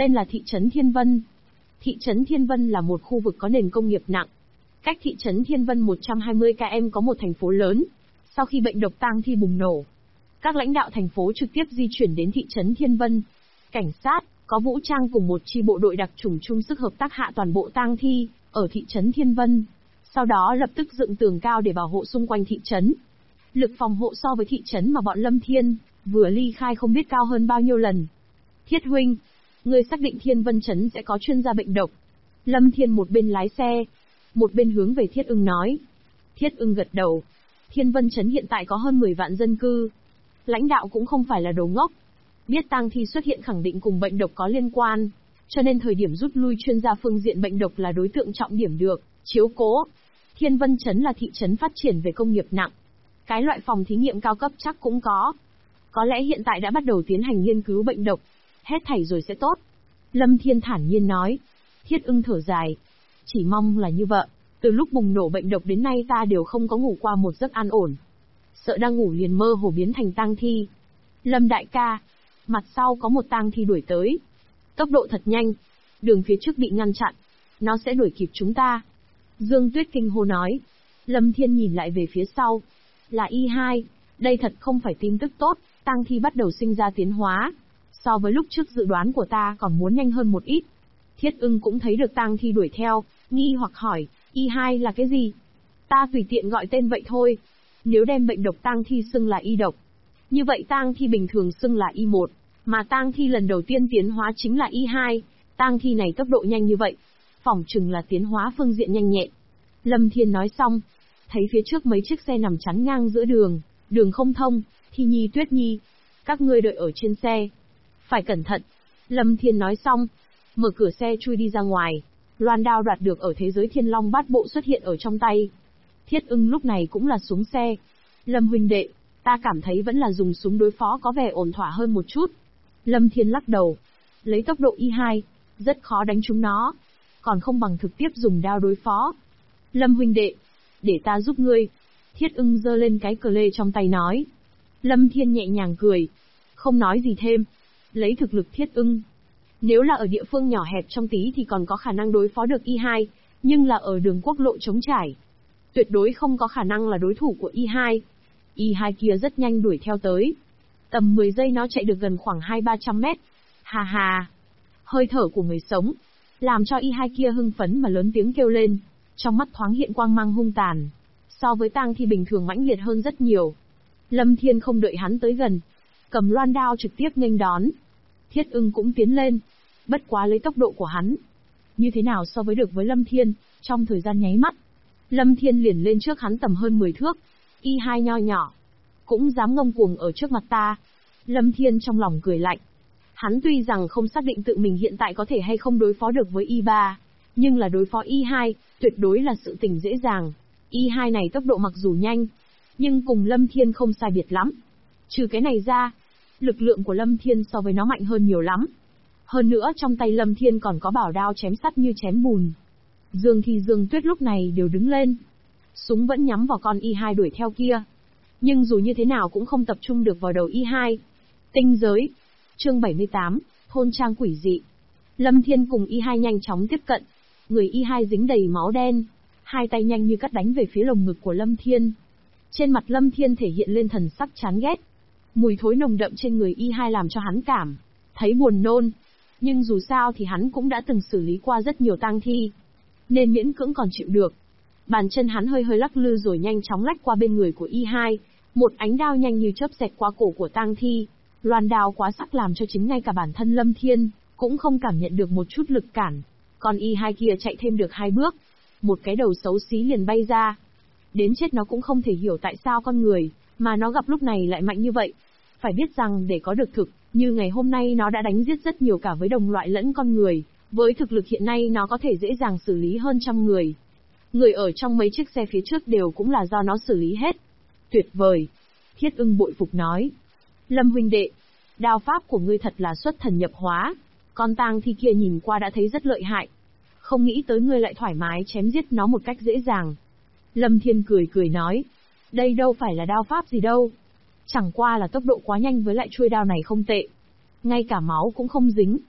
tên là thị trấn Thiên Vân. Thị trấn Thiên Vân là một khu vực có nền công nghiệp nặng. Cách thị trấn Thiên Vân 120 km có một thành phố lớn. Sau khi bệnh độc tang thi bùng nổ, các lãnh đạo thành phố trực tiếp di chuyển đến thị trấn Thiên Vân. Cảnh sát, có vũ trang cùng một chi bộ đội đặc chủng chung sức hợp tác hạ toàn bộ tang thi ở thị trấn Thiên Vân. Sau đó lập tức dựng tường cao để bảo hộ xung quanh thị trấn. Lực phòng hộ so với thị trấn mà bọn Lâm Thiên vừa ly khai không biết cao hơn bao nhiêu lần. Thiết huynh, ngươi xác định Thiên Vân trấn sẽ có chuyên gia bệnh độc. Lâm Thiên một bên lái xe, một bên hướng về Thiết Ưng nói. Thiết Ưng gật đầu. Thiên Vân trấn hiện tại có hơn 10 vạn dân cư. Lãnh đạo cũng không phải là đồ ngốc. Biết tang thi xuất hiện khẳng định cùng bệnh độc có liên quan, cho nên thời điểm rút lui chuyên gia phương diện bệnh độc là đối tượng trọng điểm được chiếu cố. Thiên Vân trấn là thị trấn phát triển về công nghiệp nặng. Cái loại phòng thí nghiệm cao cấp chắc cũng có. Có lẽ hiện tại đã bắt đầu tiến hành nghiên cứu bệnh độc. Hết thảy rồi sẽ tốt. Lâm Thiên thản nhiên nói. Thiết Ưng thở dài. Chỉ mong là như vậy. Từ lúc bùng nổ bệnh độc đến nay ta đều không có ngủ qua một giấc an ổn. Sợ đang ngủ liền mơ hồ biến thành tang thi. Lâm đại ca. Mặt sau có một tang thi đuổi tới. Tốc độ thật nhanh. Đường phía trước bị ngăn chặn. Nó sẽ đuổi kịp chúng ta. Dương Tuyết kinh hô nói. Lâm Thiên nhìn lại về phía sau. Là Y2. Đây thật không phải tin tức tốt. Tang thi bắt đầu sinh ra tiến hóa. So với lúc trước dự đoán của ta còn muốn nhanh hơn một ít. Thiết Ưng cũng thấy được tang thi đuổi theo, nghi hoặc hỏi, Y2 là cái gì? Ta tùy tiện gọi tên vậy thôi. Nếu đem bệnh độc tang thi xưng là Y độc, như vậy tang thi bình thường xưng là Y1, mà tang thi lần đầu tiên tiến hóa chính là Y2. Tang thi này tốc độ nhanh như vậy, phỏng chừng là tiến hóa phương diện nhanh nhẹn. Lâm Thiên nói xong, thấy phía trước mấy chiếc xe nằm chắn ngang giữa đường, đường không thông. Thi Nhi, Tuyết Nhi, các ngươi đợi ở trên xe. Phải cẩn thận. Lâm Thiên nói xong, mở cửa xe chui đi ra ngoài. Loan đao đoạt được ở thế giới Thiên Long Bát Bộ xuất hiện ở trong tay. Thiết Ưng lúc này cũng là xuống xe. Lâm huynh đệ, ta cảm thấy vẫn là dùng súng đối phó có vẻ ổn thỏa hơn một chút. Lâm Thiên lắc đầu. Lấy tốc độ Y2, rất khó đánh trúng nó. Còn không bằng trực tiếp dùng đao đối phó. Lâm huynh đệ, để ta giúp ngươi. Thiết Ưng giơ lên cái cờ lê trong tay nói. Lâm Thiên nhẹ nhàng cười. Không nói gì thêm. Lấy thực lực Thiết Ưng, nếu là ở địa phương nhỏ hẹp trong tí thì còn có khả năng đối phó được Y2, nhưng là ở đường quốc lộ trống trải, tuyệt đối không có khả năng là đối thủ của Y2. Y2 kia rất nhanh đuổi theo tới. Tầm 10 giây nó chạy được gần khoảng 200-300 mét. Hà hà. Hơi thở của người sống, làm cho Y2 kia hưng phấn mà lớn tiếng kêu lên. Trong mắt thoáng hiện quang mang hung tàn. So với tang thi bình thường mãnh liệt hơn rất nhiều. Lâm Thiên không đợi hắn tới gần, cầm loan đao trực tiếp nghênh đón. Thiết Ưng cũng tiến lên. Bất quá lấy tốc độ của hắn, như thế nào so với được với Lâm Thiên, trong thời gian nháy mắt. Lâm Thiên liền lên trước hắn tầm hơn 10 thước. Y2 nho nhỏ, cũng dám ngông cuồng ở trước mặt ta. Lâm Thiên trong lòng cười lạnh. Hắn tuy rằng không xác định tự mình hiện tại có thể hay không đối phó được với Y3, nhưng là đối phó Y2, tuyệt đối là sự tình dễ dàng. Y2 này tốc độ mặc dù nhanh, nhưng cùng Lâm Thiên không sai biệt lắm. Trừ cái này ra, lực lượng của Lâm Thiên so với nó mạnh hơn nhiều lắm. Hơn nữa trong tay Lâm Thiên còn có bảo đao chém sắt như chém bùn. Dương Thi Dương Tuyết lúc này đều đứng lên. Súng vẫn nhắm vào con Y2 đuổi theo kia. Nhưng dù như thế nào cũng không tập trung được vào đầu Y2. Tinh giới. Chương 78, thôn trang quỷ dị. Lâm Thiên cùng Y2 nhanh chóng tiếp cận. Người Y2 dính đầy máu đen. Hai tay nhanh như cắt đánh về phía lồng ngực của Lâm Thiên. Trên mặt Lâm Thiên thể hiện lên thần sắc chán ghét. Mùi thối nồng đậm trên người Y2 làm cho hắn cảm thấy buồn nôn. Nhưng dù sao thì hắn cũng đã từng xử lý qua rất nhiều tang thi, nên miễn cưỡng còn chịu được. Bàn chân hắn hơi hơi lắc lư rồi nhanh chóng lách qua bên người của Y2. Một ánh đao nhanh như chớp xẹt qua cổ của tang thi. Loan đao quá sắc làm cho chính ngay cả bản thân Lâm Thiên cũng không cảm nhận được một chút lực cản. Còn Y2 kia chạy thêm được 2 bước, một cái đầu xấu xí liền bay ra. Đến chết nó cũng không thể hiểu tại sao con người mà nó gặp lúc này lại mạnh như vậy. Phải biết rằng để có được thực như ngày hôm nay nó đã đánh giết rất nhiều cả với đồng loại lẫn con người. Với thực lực hiện nay nó có thể dễ dàng xử lý hơn trăm người. Người ở trong mấy chiếc xe phía trước đều cũng là do nó xử lý hết. Tuyệt vời. Thiết Ưng bội phục nói. Lâm huynh đệ, đao pháp của ngươi thật là xuất thần nhập hóa. Con tang thi kia nhìn qua đã thấy rất lợi hại. Không nghĩ tới ngươi lại thoải mái chém giết nó một cách dễ dàng. Lâm Thiên cười cười nói. Đây đâu phải là đao pháp gì đâu. Chẳng qua là tốc độ quá nhanh với lại chuôi đao này không tệ. Ngay cả máu cũng không dính.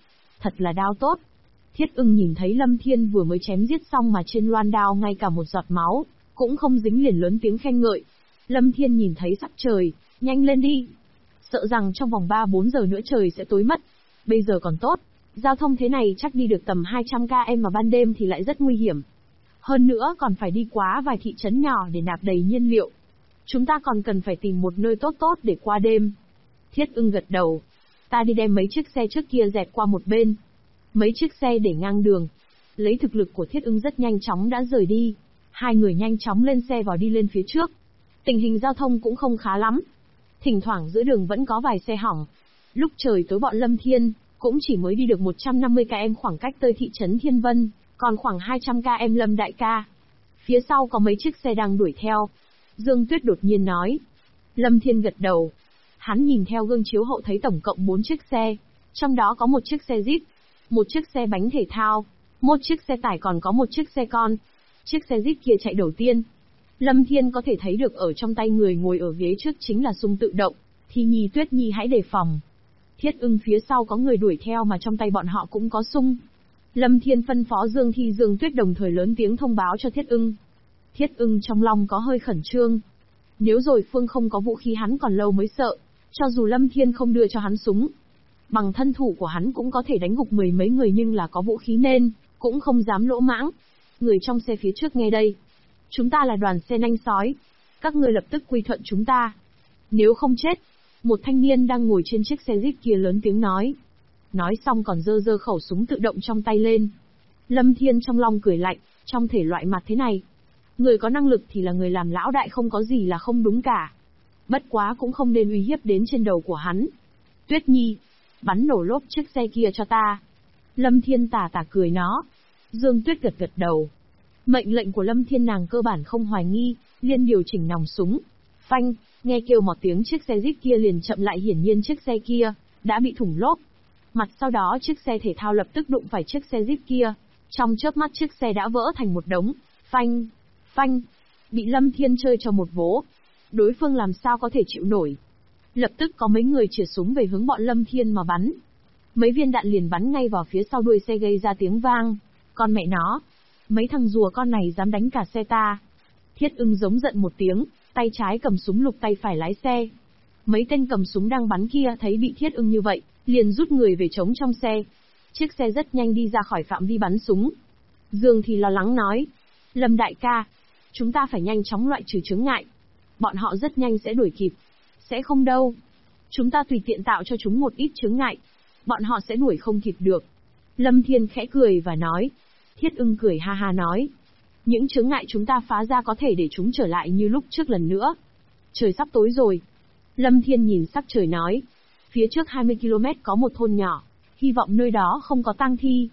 Thật là đao tốt. Thiết Ưng nhìn thấy Lâm Thiên vừa mới chém giết xong mà trên loan đao ngay cả một giọt máu, cũng không dính liền lớn tiếng khen ngợi. Lâm Thiên nhìn thấy sắc trời, nhanh lên đi. Sợ rằng trong vòng 3-4 giờ nữa trời sẽ tối mất. Bây giờ còn tốt, giao thông thế này chắc đi được tầm 200 km mà ban đêm thì lại rất nguy hiểm. Hơn nữa còn phải đi quá vài thị trấn nhỏ để nạp đầy nhiên liệu. Chúng ta còn cần phải tìm một nơi tốt tốt để qua đêm. Thiết Ưng gật đầu. Ta đi đem mấy chiếc xe trước kia dẹp qua một bên. Mấy chiếc xe để ngang đường. Lấy thực lực của Thiết Ưng rất nhanh chóng đã rời đi. Hai người nhanh chóng lên xe vào đi lên phía trước. Tình hình giao thông cũng không khá lắm. Thỉnh thoảng giữa đường vẫn có vài xe hỏng. Lúc trời tối bọn Lâm Thiên cũng chỉ mới đi được 150 km khoảng cách tới thị trấn Thiên Vân, còn khoảng 200 km Lâm đại ca. Phía sau có mấy chiếc xe đang đuổi theo. Dương Tuyết đột nhiên nói. Lâm Thiên gật đầu. Hắn nhìn theo gương chiếu hậu thấy tổng cộng 4 chiếc xe. Trong đó có một chiếc xe Jeep, một chiếc xe bánh thể thao, một chiếc xe tải còn có một chiếc xe con. Chiếc xe Jeep kia chạy đầu tiên. Lâm Thiên có thể thấy được ở trong tay người ngồi ở ghế trước chính là xung tự động, thì Nhi Tuyết Nhi hãy đề phòng. Thiết Ưng phía sau có người đuổi theo mà trong tay bọn họ cũng có xung. Lâm Thiên phân phó Dương Thi Dương Tuyết đồng thời lớn tiếng thông báo cho Thiết Ưng. Thiết Ưng trong lòng có hơi khẩn trương. Nếu rồi Phương không có vũ khí hắn còn lâu mới sợ, cho dù Lâm Thiên không đưa cho hắn súng. Bằng thân thủ của hắn cũng có thể đánh gục mười mấy người nhưng là có vũ khí nên, cũng không dám lỗ mãng. Người trong xe phía trước nghe đây. Chúng ta là đoàn xe nanh sói. Các ngươi lập tức quy thuận chúng ta. Nếu không chết. Một thanh niên đang ngồi trên chiếc xe Jeep kia lớn tiếng nói. Nói xong còn giơ giơ khẩu súng tự động trong tay lên. Lâm Thiên trong lòng cười lạnh, trong thể loại mặt thế này. Người có năng lực thì là người làm lão đại không có gì là không đúng cả. Bất quá cũng không nên uy hiếp đến trên đầu của hắn. Tuyết Nhi, bắn nổ lốp chiếc xe kia cho ta. Lâm Thiên tà tà cười nó. Dương Tuyết gật gật đầu. Mệnh lệnh của Lâm Thiên nàng cơ bản không hoài nghi, liên điều chỉnh nòng súng. Phanh, nghe kêu một tiếng chiếc xe Jeep kia liền chậm lại hiển nhiên chiếc xe kia đã bị thủng lốp. Mặt sau đó chiếc xe thể thao lập tức đụng phải chiếc xe Jeep kia. Trong chớp mắt chiếc xe đã vỡ thành một đống. Phanh, phanh, bị Lâm Thiên chơi cho một vố. Đối phương làm sao có thể chịu nổi. Lập tức có mấy người chĩa súng về hướng bọn Lâm Thiên mà bắn. Mấy viên đạn liền bắn ngay vào phía sau đuôi xe gây ra tiếng vang. Con mẹ nó, mấy thằng rùa con này dám đánh cả xe ta. Thiết Ưng giống giận một tiếng, tay trái cầm súng lục tay phải lái xe. Mấy tên cầm súng đang bắn kia thấy bị Thiết Ưng như vậy, liền rút người về chống trong xe. Chiếc xe rất nhanh đi ra khỏi phạm vi bắn súng. Dương thì lo lắng nói. Lâm đại ca, chúng ta phải nhanh chóng loại trừ chướng ngại. Bọn họ rất nhanh sẽ đuổi kịp. Sẽ không đâu. Chúng ta tùy tiện tạo cho chúng một ít chướng ngại. Bọn họ sẽ đuổi không kịp được. Lâm Thiên khẽ cười và nói. Thiết Ưng cười ha ha nói. Những chướng ngại chúng ta phá ra có thể để chúng trở lại như lúc trước lần nữa. Trời sắp tối rồi. Lâm Thiên nhìn sắc trời nói. Phía trước 20 km có một thôn nhỏ. Hy vọng nơi đó không có tang thi.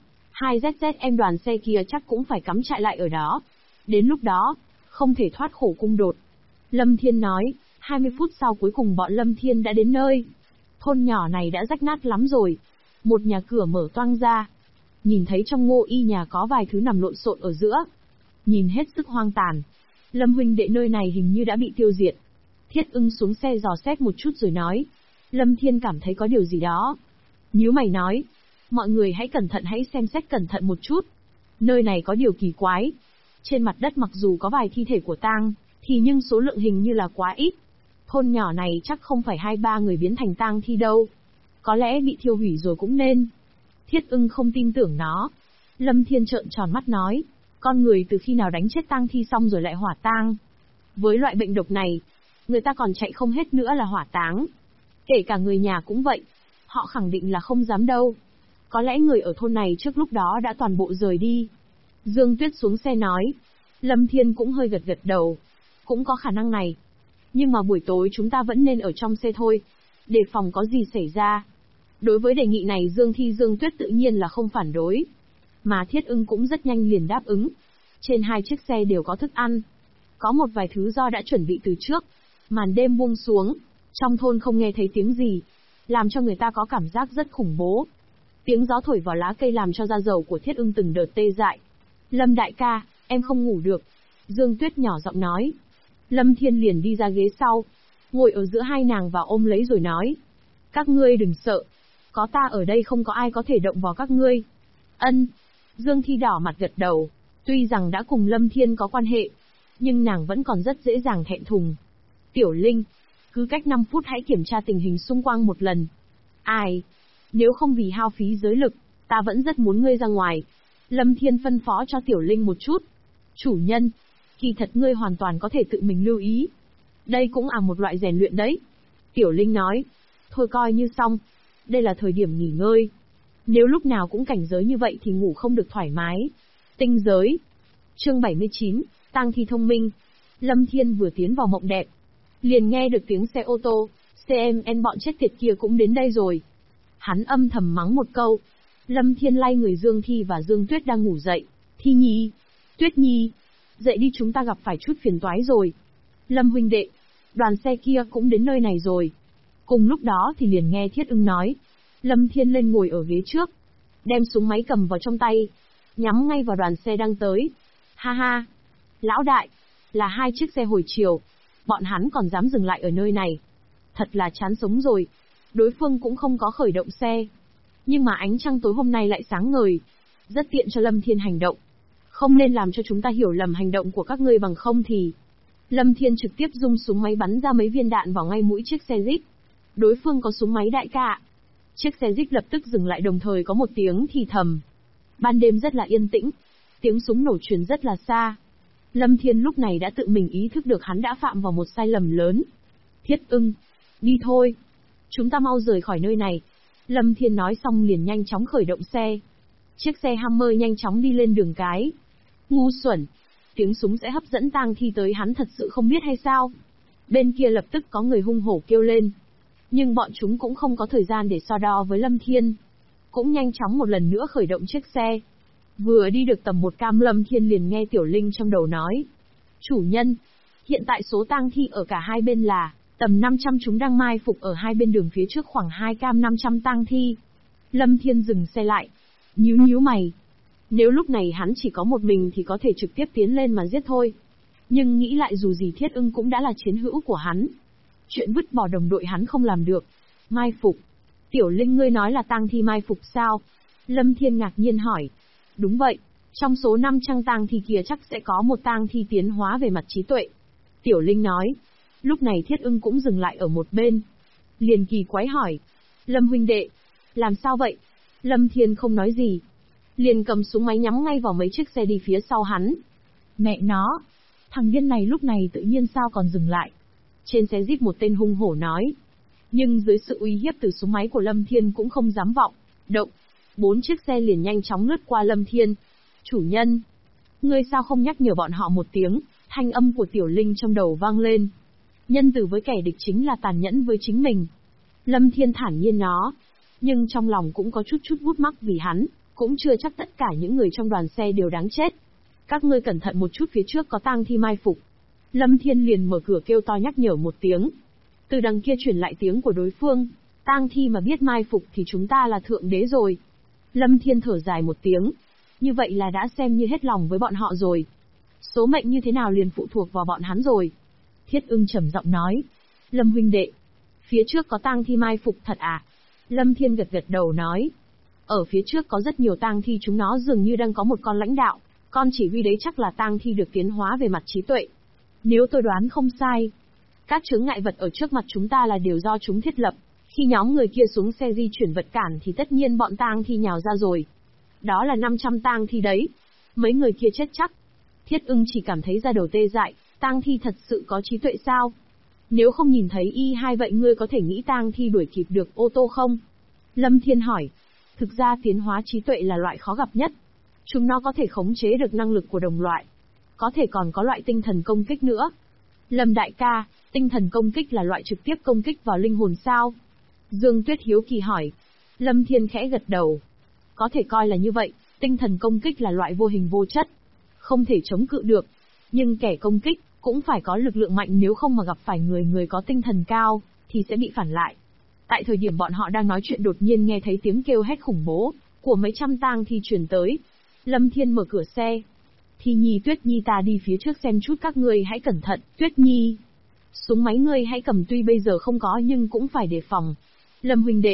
2ZZM đoàn xe kia chắc cũng phải cắm trại lại ở đó. Đến lúc đó, không thể thoát khổ cung đột. Lâm Thiên nói, 20 phút sau cuối cùng bọn Lâm Thiên đã đến nơi. Thôn nhỏ này đã rách nát lắm rồi. Một nhà cửa mở toang ra. Nhìn thấy trong ngô y nhà có vài thứ nằm lộn xộn ở giữa. Nhìn hết sức hoang tàn. Lâm huynh đệ nơi này hình như đã bị tiêu diệt. Thiết Ưng xuống xe dò xét một chút rồi nói. Lâm Thiên cảm thấy có điều gì đó. Nhíu mày nói. Mọi người hãy cẩn thận hãy xem xét cẩn thận một chút. Nơi này có điều kỳ quái. Trên mặt đất mặc dù có vài thi thể của tang, thì nhưng số lượng hình như là quá ít. Thôn nhỏ này chắc không phải 2-3 người biến thành tang thi đâu. Có lẽ bị thiêu hủy rồi cũng nên. Thiết Ưng không tin tưởng nó. Lâm Thiên trợn tròn mắt nói. Con người từ khi nào đánh chết tang thi xong rồi lại hỏa tang. Với loại bệnh độc này, người ta còn chạy không hết nữa là hỏa táng. Kể cả người nhà cũng vậy. Họ khẳng định là không dám đâu. Có lẽ người ở thôn này trước lúc đó đã toàn bộ rời đi. Dương Tuyết xuống xe nói. Lâm Thiên cũng hơi gật gật đầu. Cũng có khả năng này. Nhưng mà buổi tối chúng ta vẫn nên ở trong xe thôi. Đề phòng có gì xảy ra. Đối với đề nghị này Dương Thi Dương Tuyết tự nhiên là không phản đối. Mà Thiết Ưng cũng rất nhanh liền đáp ứng. Trên hai chiếc xe đều có thức ăn. Có một vài thứ do đã chuẩn bị từ trước. Màn đêm buông xuống. Trong thôn không nghe thấy tiếng gì. Làm cho người ta có cảm giác rất khủng bố. Tiếng gió thổi vào lá cây làm cho da dầu của Thiết Ưng từng đợt tê dại. Lâm đại ca, em không ngủ được. Dương Tuyết nhỏ giọng nói. Lâm Thiên liền đi ra ghế sau. Ngồi ở giữa hai nàng và ôm lấy rồi nói. Các ngươi đừng sợ. Có ta ở đây không có ai có thể động vào các ngươi. Ân. Dương Thi đỏ mặt gật đầu. Tuy rằng đã cùng Lâm Thiên có quan hệ, nhưng nàng vẫn còn rất dễ dàng thẹn thùng. Tiểu Linh, cứ cách 5 phút hãy kiểm tra tình hình xung quanh một lần. Ai? Nếu không vì hao phí giới lực, ta vẫn rất muốn ngươi ra ngoài. Lâm Thiên phân phó cho Tiểu Linh một chút. Chủ nhân, kỳ thật ngươi hoàn toàn có thể tự mình lưu ý. Đây cũng là một loại rèn luyện đấy. Tiểu Linh nói. Thôi coi như xong. Đây là thời điểm nghỉ ngơi. Nếu lúc nào cũng cảnh giới như vậy thì ngủ không được thoải mái. Tinh giới. Chương 79, tang thi thông minh. Lâm Thiên vừa tiến vào mộng đẹp, liền nghe được tiếng xe ô tô, CMN bọn chết tiệt kia cũng đến đây rồi. Hắn âm thầm mắng một câu. Lâm Thiên lay người Dương Thi và Dương Tuyết đang ngủ dậy. Thi Nhi, Tuyết Nhi, dậy đi, chúng ta gặp phải chút phiền toái rồi. Lâm huynh đệ, đoàn xe kia cũng đến nơi này rồi. Cùng lúc đó thì liền nghe Thiết Ưng nói. Lâm Thiên lên ngồi ở ghế trước, đem súng máy cầm vào trong tay, nhắm ngay vào đoàn xe đang tới. Ha ha, lão đại, là 2 chiếc xe hồi chiều, bọn hắn còn dám dừng lại ở nơi này. Thật là chán sống rồi. Đối phương cũng không có khởi động xe, nhưng mà ánh trăng tối hôm nay lại sáng ngời, rất tiện cho Lâm Thiên hành động. Không nên làm cho chúng ta hiểu lầm hành động của các ngươi, bằng không thì... Lâm Thiên trực tiếp dùng súng máy bắn ra mấy viên đạn vào ngay mũi chiếc xe Jeep. Đối phương có súng máy đại ca. Chiếc xe Jeep lập tức dừng lại, đồng thời có một tiếng thì thầm. Ban đêm rất là yên tĩnh, tiếng súng nổ truyền rất là xa. Lâm Thiên lúc này đã tự mình ý thức được hắn đã phạm vào một sai lầm lớn. Thiết Ưng, đi thôi. Chúng ta mau rời khỏi nơi này. Lâm Thiên nói xong liền nhanh chóng khởi động xe. Chiếc xe Hammer nhanh chóng đi lên đường cái. Ngu xuẩn. Tiếng súng sẽ hấp dẫn tang thi tới, hắn thật sự không biết hay sao? Bên kia lập tức có người hung hổ kêu lên. Nhưng bọn chúng cũng không có thời gian để so đo với Lâm Thiên. Cũng nhanh chóng một lần nữa khởi động chiếc xe. Vừa đi được tầm 1 cam, Lâm Thiên liền nghe Tiểu Linh trong đầu nói. Chủ nhân, hiện tại số tang thi ở cả hai bên là tầm 500, chúng đang mai phục ở hai bên đường phía trước khoảng 2 cam 500 tang thi. Lâm Thiên dừng xe lại, nhíu nhíu mày. Nếu lúc này hắn chỉ có một mình thì có thể trực tiếp tiến lên mà giết thôi. Nhưng nghĩ lại dù gì Thiết Ưng cũng đã là chiến hữu của hắn. Chuyện vứt bỏ đồng đội hắn không làm được. Mai phục. Tiểu Linh, ngươi nói là tang thi mai phục sao? Lâm Thiên ngạc nhiên hỏi. Đúng vậy, trong số 500 tang thi kia chắc sẽ có một tang thi tiến hóa về mặt trí tuệ. Tiểu Linh nói. Lúc này Thiết Ưng cũng dừng lại ở một bên. Liền kỳ quái hỏi. Lâm huynh đệ, làm sao vậy? Lâm Thiên không nói gì, liền cầm súng máy nhắm ngay vào mấy chiếc xe đi phía sau hắn. Mẹ nó, thằng điên này lúc này tự nhiên sao còn dừng lại? Trên xe Jeep một tên hung hổ nói. Nhưng dưới sự uy hiếp từ súng máy của Lâm Thiên cũng không dám vọng động. 4 chiếc xe liền nhanh chóng lướt qua Lâm Thiên. Chủ nhân, ngươi sao không nhắc nhở bọn họ một tiếng? Thanh âm của Tiểu Linh trong đầu vang lên. Nhân từ với kẻ địch chính là tàn nhẫn với chính mình. Lâm Thiên thản nhiên nó, nhưng trong lòng cũng có chút gút mắc vì hắn, cũng chưa chắc tất cả những người trong đoàn xe đều đáng chết. Các ngươi cẩn thận một chút, phía trước có tang thi mai phục. Lâm Thiên liền mở cửa kêu to nhắc nhở một tiếng. Từ đằng kia truyền lại tiếng của đối phương. Tang thi mà biết mai phục thì chúng ta là thượng đế rồi. Lâm Thiên thở dài một tiếng. Như vậy là đã xem như hết lòng với bọn họ rồi. Số mệnh như thế nào liền phụ thuộc vào bọn hắn rồi. Thiết Ưng trầm giọng nói. Lâm huynh đệ, phía trước có tang thi mai phục thật à? Lâm Thiên gật gật đầu nói. Ở phía trước có rất nhiều tang thi, chúng nó dường như đang có một con lãnh đạo. Con chỉ huy đấy chắc là tang thi được tiến hóa về mặt trí tuệ. Nếu tôi đoán không sai, các chướng ngại vật ở trước mặt chúng ta là đều do chúng thiết lập. Khi nhóm người kia xuống xe di chuyển vật cản thì tất nhiên bọn tang thi nhào ra rồi. Đó là 500 tang thi đấy. Mấy người kia chết chắc. Thiết Ưng chỉ cảm thấy da đầu tê dại. Tang thi thật sự có trí tuệ sao? Nếu không nhìn thấy Y2 vậy ngươi có thể nghĩ tang thi đuổi kịp được ô tô không? Lâm Thiên hỏi. Thực ra tiến hóa trí tuệ là loại khó gặp nhất. Chúng nó có thể khống chế được năng lực của đồng loại. Có thể còn có loại tinh thần công kích nữa. Lâm đại ca, tinh thần công kích là loại trực tiếp công kích vào linh hồn sao? Dương Tuyết hiếu kỳ hỏi. Lâm Thiên khẽ gật đầu. Có thể coi là như vậy, tinh thần công kích là loại vô hình vô chất. Không thể chống cự được. Nhưng kẻ công kích cũng phải có lực lượng mạnh, nếu không mà gặp phải người có tinh thần cao, thì sẽ bị phản lại. Tại thời điểm bọn họ đang nói chuyện, đột nhiên nghe thấy tiếng kêu hét khủng bố của mấy trăm tang thi truyền tới. Lâm Thiên mở cửa xe. Thi Nhi, Tuyết Nhi, ta đi phía trước xem chút, các ngươi hãy cẩn thận. Tuyết Nhi, súng máy ngươi hãy cầm, tuy bây giờ không có nhưng cũng phải đề phòng. Lâm huynh đệ,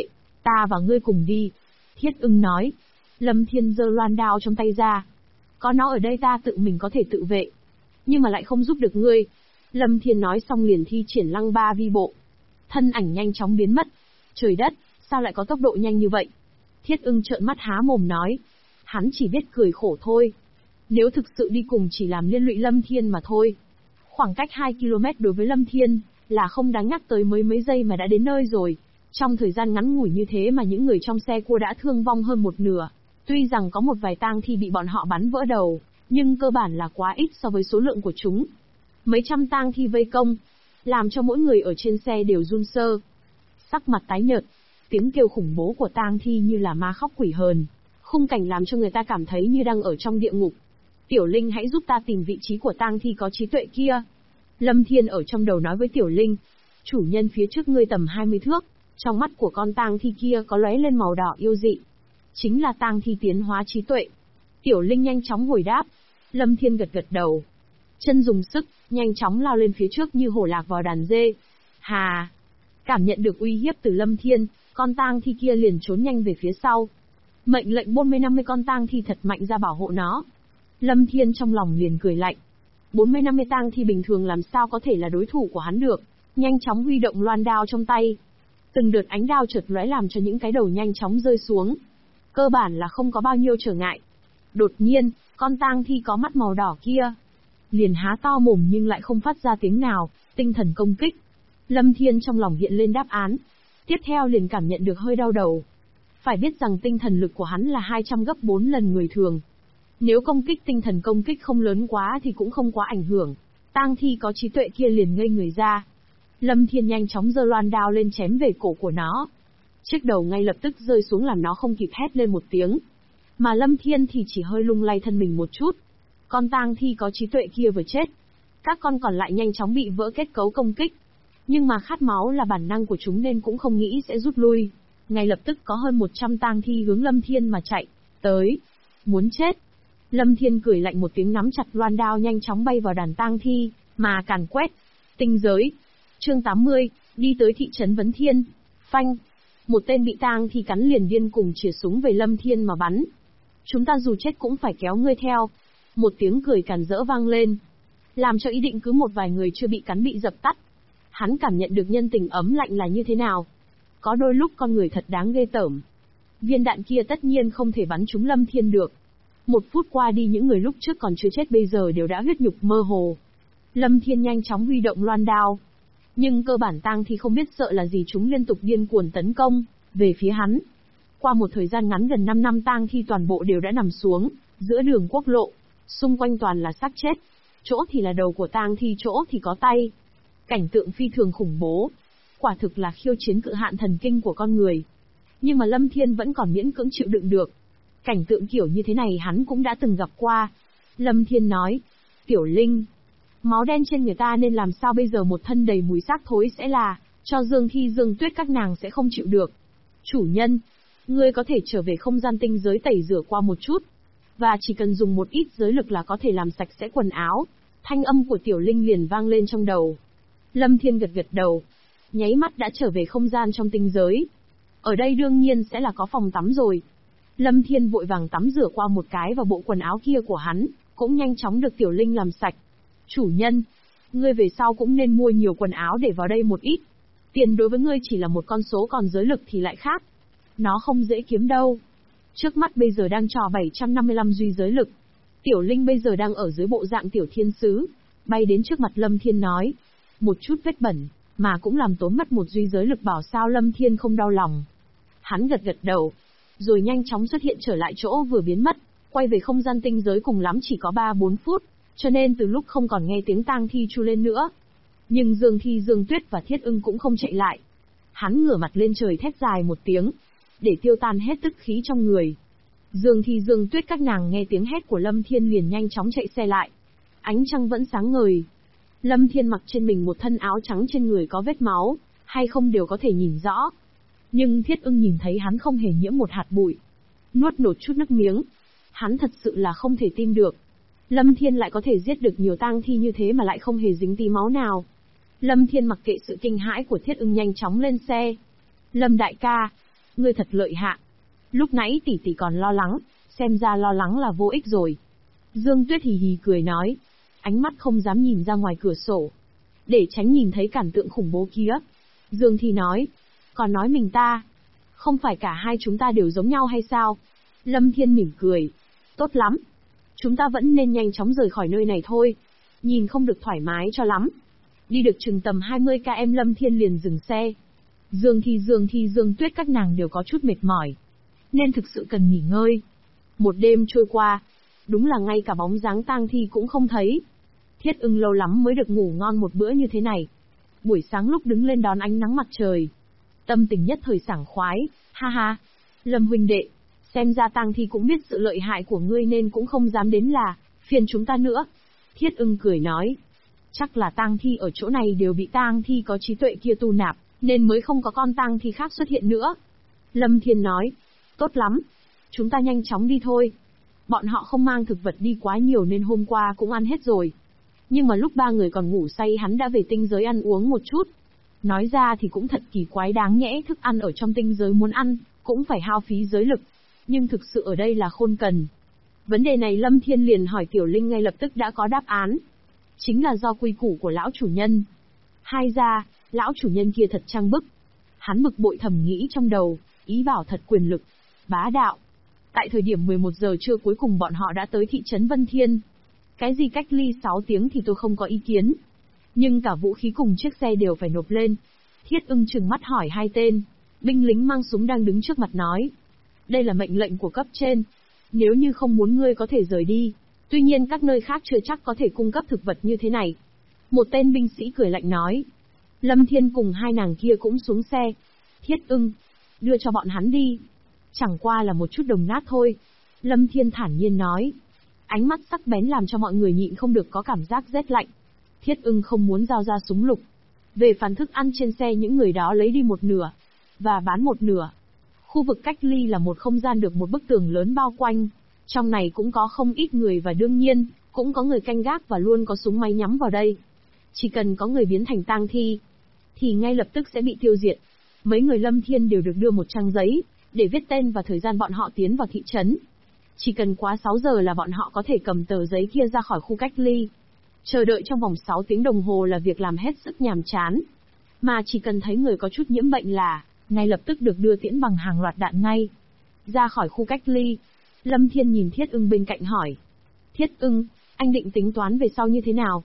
Ta và ngươi cùng đi. Thiết ưng nói. Lâm Thiên giơ loan đao trong tay ra. Có nó ở đây ta tự mình có thể tự vệ. Nhưng mà lại không giúp được ngươi. Lâm Thiên nói xong liền thi triển lăng ba vi bộ. Thân ảnh nhanh chóng biến mất. Trời đất, sao lại có tốc độ nhanh như vậy? Thiết ưng trợn mắt há mồm nói. Hắn chỉ biết cười khổ thôi. Nếu thực sự đi cùng chỉ làm liên lụy Lâm Thiên mà thôi. Khoảng cách 2 km đối với Lâm Thiên là không đáng nhắc tới, mấy giây mà đã đến nơi rồi. Trong thời gian ngắn ngủi như thế mà những người trong xe cua đã thương vong hơn một nửa. Tuy rằng có một vài tang thi bị bọn họ bắn vỡ đầu, nhưng cơ bản là quá ít so với số lượng của chúng. Mấy trăm tang thi vây công, làm cho mỗi người ở trên xe đều run sơ. Sắc mặt tái nhợt, tiếng kêu khủng bố của tang thi như là ma khóc quỷ hờn. Khung cảnh làm cho người ta cảm thấy như đang ở trong địa ngục. Tiểu Linh, hãy giúp ta tìm vị trí của tang thi có trí tuệ kia. Lâm Thiên ở trong đầu nói với Tiểu Linh. Chủ nhân, phía trước ngươi tầm 20 thước, trong mắt của con tang thi kia có lóe lên màu đỏ yêu dị. Chính là tang thi tiến hóa trí tuệ. Tiểu Linh nhanh chóng hồi đáp. Lâm Thiên gật gật đầu. Chân dùng sức, nhanh chóng lao lên phía trước như hổ lạc vào đàn dê. Hà! Cảm nhận được uy hiếp từ Lâm Thiên, con tang thi kia liền trốn nhanh về phía sau. Mệnh lệnh 40-50 con tang thi thật mạnh ra bảo hộ nó. Lâm Thiên trong lòng liền cười lạnh. 40-50 tang thi bình thường làm sao có thể là đối thủ của hắn được. Nhanh chóng huy động loan đao trong tay. Từng đợt ánh đao chợt lóe làm cho những cái đầu nhanh chóng rơi xuống. Cơ bản là không có bao nhiêu trở ngại. Đột nhiên, con tang thi có mắt màu đỏ kia liền há to mồm nhưng lại không phát ra tiếng nào, tinh thần công kích. Lâm Thiên trong lòng hiện lên đáp án. Tiếp theo liền cảm nhận được hơi đau đầu. Phải biết rằng tinh thần lực của hắn là 200 gấp 4 lần người thường. Nếu công kích tinh thần công kích không lớn quá thì cũng không quá ảnh hưởng. Tang thi có trí tuệ kia liền ngây người ra. Lâm Thiên nhanh chóng giơ loan đao lên chém về cổ của nó. Chiếc đầu ngay lập tức rơi xuống làm nó không kịp hét lên một tiếng. Mà Lâm Thiên thì chỉ hơi lung lay thân mình một chút. Con tang thi có trí tuệ kia vừa chết. Các con còn lại nhanh chóng bị vỡ kết cấu công kích. Nhưng mà khát máu là bản năng của chúng nên cũng không nghĩ sẽ rút lui. Ngay lập tức có hơn 100 tang thi hướng Lâm Thiên mà chạy tới. Muốn chết. Lâm Thiên cười lạnh một tiếng, nắm chặt loan đao nhanh chóng bay vào đàn tang thi, mà càn quét. Tinh giới. Chương 80, đi tới thị trấn Vấn Thiên. Phanh. Một tên bị tang thi cắn liền điên cùng chĩa súng về Lâm Thiên mà bắn. Chúng ta dù chết cũng phải kéo ngươi theo. Một tiếng cười càn rỡ vang lên, làm cho ý định cứ một vài người chưa bị cắn bị dập tắt. Hắn cảm nhận được nhân tình ấm lạnh là như thế nào. Có đôi lúc con người thật đáng ghê tởm. Viên đạn kia tất nhiên không thể bắn trúng Lâm Thiên được. 1 phút qua đi, những người lúc trước còn chưa chết bây giờ đều đã huyết nhục mơ hồ. Lâm Thiên nhanh chóng huy động loan đao. Nhưng cơ bản tang thi không biết sợ là gì, chúng liên tục điên cuồng tấn công về phía hắn. Qua một thời gian ngắn gần 5 năm tang thi toàn bộ đều đã nằm xuống giữa đường quốc lộ. Xung quanh toàn là xác chết. Chỗ thì là đầu của tang thi, chỗ thì có tay. Cảnh tượng phi thường khủng bố. Quả thực là khiêu chiến cự hạn thần kinh của con người. Nhưng mà Lâm Thiên vẫn còn miễn cưỡng chịu đựng được. Cảnh tượng kiểu như thế này hắn cũng đã từng gặp qua. Lâm Thiên nói. Tiểu Linh, máu đen trên người ta nên làm sao bây giờ, một thân đầy mùi xác thối sẽ là, cho Dương Thi Dương Tuyết các nàng sẽ không chịu được. Chủ nhân, ngươi có thể trở về không gian tinh giới tẩy rửa qua một chút. Và chỉ cần dùng một ít giới lực là có thể làm sạch sẽ quần áo. Thanh âm của Tiểu Linh liền vang lên trong đầu. Lâm Thiên gật gật đầu. Nháy mắt đã trở về không gian trong tinh giới. Ở đây đương nhiên sẽ là có phòng tắm rồi. Lâm Thiên vội vàng tắm rửa qua một cái và bộ quần áo kia của hắn cũng nhanh chóng được Tiểu Linh làm sạch. Chủ nhân, ngươi về sau cũng nên mua nhiều quần áo để vào đây một ít. Tiền đối với ngươi chỉ là một con số, còn giới lực thì lại khác. Nó không dễ kiếm đâu. Trước mắt bây giờ đang trò 755 duy giới lực. Tiểu Linh bây giờ đang ở dưới bộ dạng tiểu thiên sứ, bay đến trước mặt Lâm Thiên nói. Một chút vết bẩn, mà cũng làm tốn mất một duy giới lực, bảo sao Lâm Thiên không đau lòng. Hắn gật gật đầu, rồi nhanh chóng xuất hiện trở lại chỗ vừa biến mất, quay về không gian tinh giới cùng lắm chỉ có 3-4 phút, cho nên từ lúc không còn nghe tiếng tang thi chu lên nữa. Nhưng Dương Thi Dương Tuyết và Thiết Ưng cũng không chạy lại. Hắn ngửa mặt lên trời thét dài một tiếng, để tiêu tan hết tức khí trong người. Dương Thi Dương Tuyết các nàng nghe tiếng hét của Lâm Thiên liền nhanh chóng chạy xe lại. Ánh trăng vẫn sáng ngời. Lâm Thiên mặc trên mình một thân áo trắng, trên người có vết máu, hay không đều có thể nhìn rõ. Nhưng Thiết Ưng nhìn thấy hắn không hề nhiễm một hạt bụi. Nuốt nốt chút nước miếng. Hắn thật sự là không thể tin được. Lâm Thiên lại có thể giết được nhiều tang thi như thế mà lại không hề dính tí máu nào. Lâm Thiên mặc kệ sự kinh hãi của Thiết Ưng nhanh chóng lên xe. Lâm đại ca, ngươi thật lợi hại. Lúc nãy tỷ tỷ còn lo lắng, xem ra lo lắng là vô ích rồi. Dương Tuyết hì hì cười nói, ánh mắt không dám nhìn ra ngoài cửa sổ, để tránh nhìn thấy cảnh tượng khủng bố kia. Dương Thi nói, còn nói mình ta, không phải cả hai chúng ta đều giống nhau hay sao? Lâm Thiên mỉm cười, tốt lắm. Chúng ta vẫn nên nhanh chóng rời khỏi nơi này thôi. Nhìn không được thoải mái cho lắm. Đi được chừng tầm 20 km Lâm Thiên liền dừng xe. Dương Thi, Dương Tuyết các nàng đều có chút mệt mỏi, nên thực sự cần nghỉ ngơi. Một đêm trôi qua, đúng là ngay cả bóng dáng tang thi cũng không thấy. Thiết Ưng lâu lắm mới được ngủ ngon một bữa như thế này. Buổi sáng lúc đứng lên đón ánh nắng mặt trời, tâm tình nhất thời sảng khoái, ha ha. Lâm huynh đệ, xem ra tang thi cũng biết sự lợi hại của ngươi nên cũng không dám đến là phiền chúng ta nữa. Thiết Ưng cười nói, chắc là tang thi ở chỗ này đều bị tang thi có trí tuệ kia tu nạp, nên mới không có con tang thi khác xuất hiện nữa. Lâm Thiên nói, tốt lắm, chúng ta nhanh chóng đi thôi. Bọn họ không mang thực vật đi quá nhiều nên hôm qua cũng ăn hết rồi. Nhưng mà lúc ba người còn ngủ say hắn đã về tinh giới ăn uống một chút. Nói ra thì cũng thật kỳ quái, đáng nhẽ thức ăn ở trong tinh giới muốn ăn, cũng phải hao phí giới lực. Nhưng thực sự ở đây là khôn cần. Vấn đề này Lâm Thiên liền hỏi Tiểu Linh ngay lập tức đã có đáp án. Chính là do quy củ của lão chủ nhân. Hai ra, lão chủ nhân kia thật trang bức. Hắn bực bội thầm nghĩ trong đầu, ý bảo thật quyền lực, bá đạo. Tại thời điểm 11 giờ trưa cuối cùng bọn họ đã tới thị trấn Vân Thiên. Cái gì cách ly 6 tiếng thì tôi không có ý kiến. Nhưng cả vũ khí cùng chiếc xe đều phải nộp lên. Thiết Ưng trừng mắt hỏi hai tên binh lính mang súng đang đứng trước mặt nói. Đây là mệnh lệnh của cấp trên. Nếu như không muốn ngươi có thể rời đi. Tuy nhiên các nơi khác chưa chắc có thể cung cấp thực vật như thế này. Một tên binh sĩ cười lạnh nói. Lâm Thiên cùng hai nàng kia cũng xuống xe. Thiết Ưng, đưa cho bọn hắn đi. Chẳng qua là một chút đồng nát thôi. Lâm Thiên thản nhiên nói. Ánh mắt sắc bén làm cho mọi người nhịn không được có cảm giác rét lạnh. Thiết Ưng không muốn giao ra súng lục. Về phần thức ăn trên xe những người đó lấy đi một nửa, và bán một nửa. Khu vực cách ly là một không gian được một bức tường lớn bao quanh. Trong này cũng có không ít người và đương nhiên, cũng có người canh gác và luôn có súng máy nhắm vào đây. Chỉ cần có người biến thành tang thi, thì ngay lập tức sẽ bị tiêu diệt. Mấy người Lâm Thiên đều được đưa một trang giấy, để viết tên và thời gian bọn họ tiến vào thị trấn. Chỉ cần quá 6 giờ là bọn họ có thể cầm tờ giấy kia ra khỏi khu cách ly. Chờ đợi trong vòng 6 tiếng đồng hồ là việc làm hết sức nhàm chán. Mà chỉ cần thấy người có chút nhiễm bệnh là, ngay lập tức được đưa tiễn bằng hàng loạt đạn ngay. Ra khỏi khu cách ly, Lâm Thiên nhìn Thiết Ưng bên cạnh hỏi. Thiết Ưng, anh định tính toán về sau như thế nào?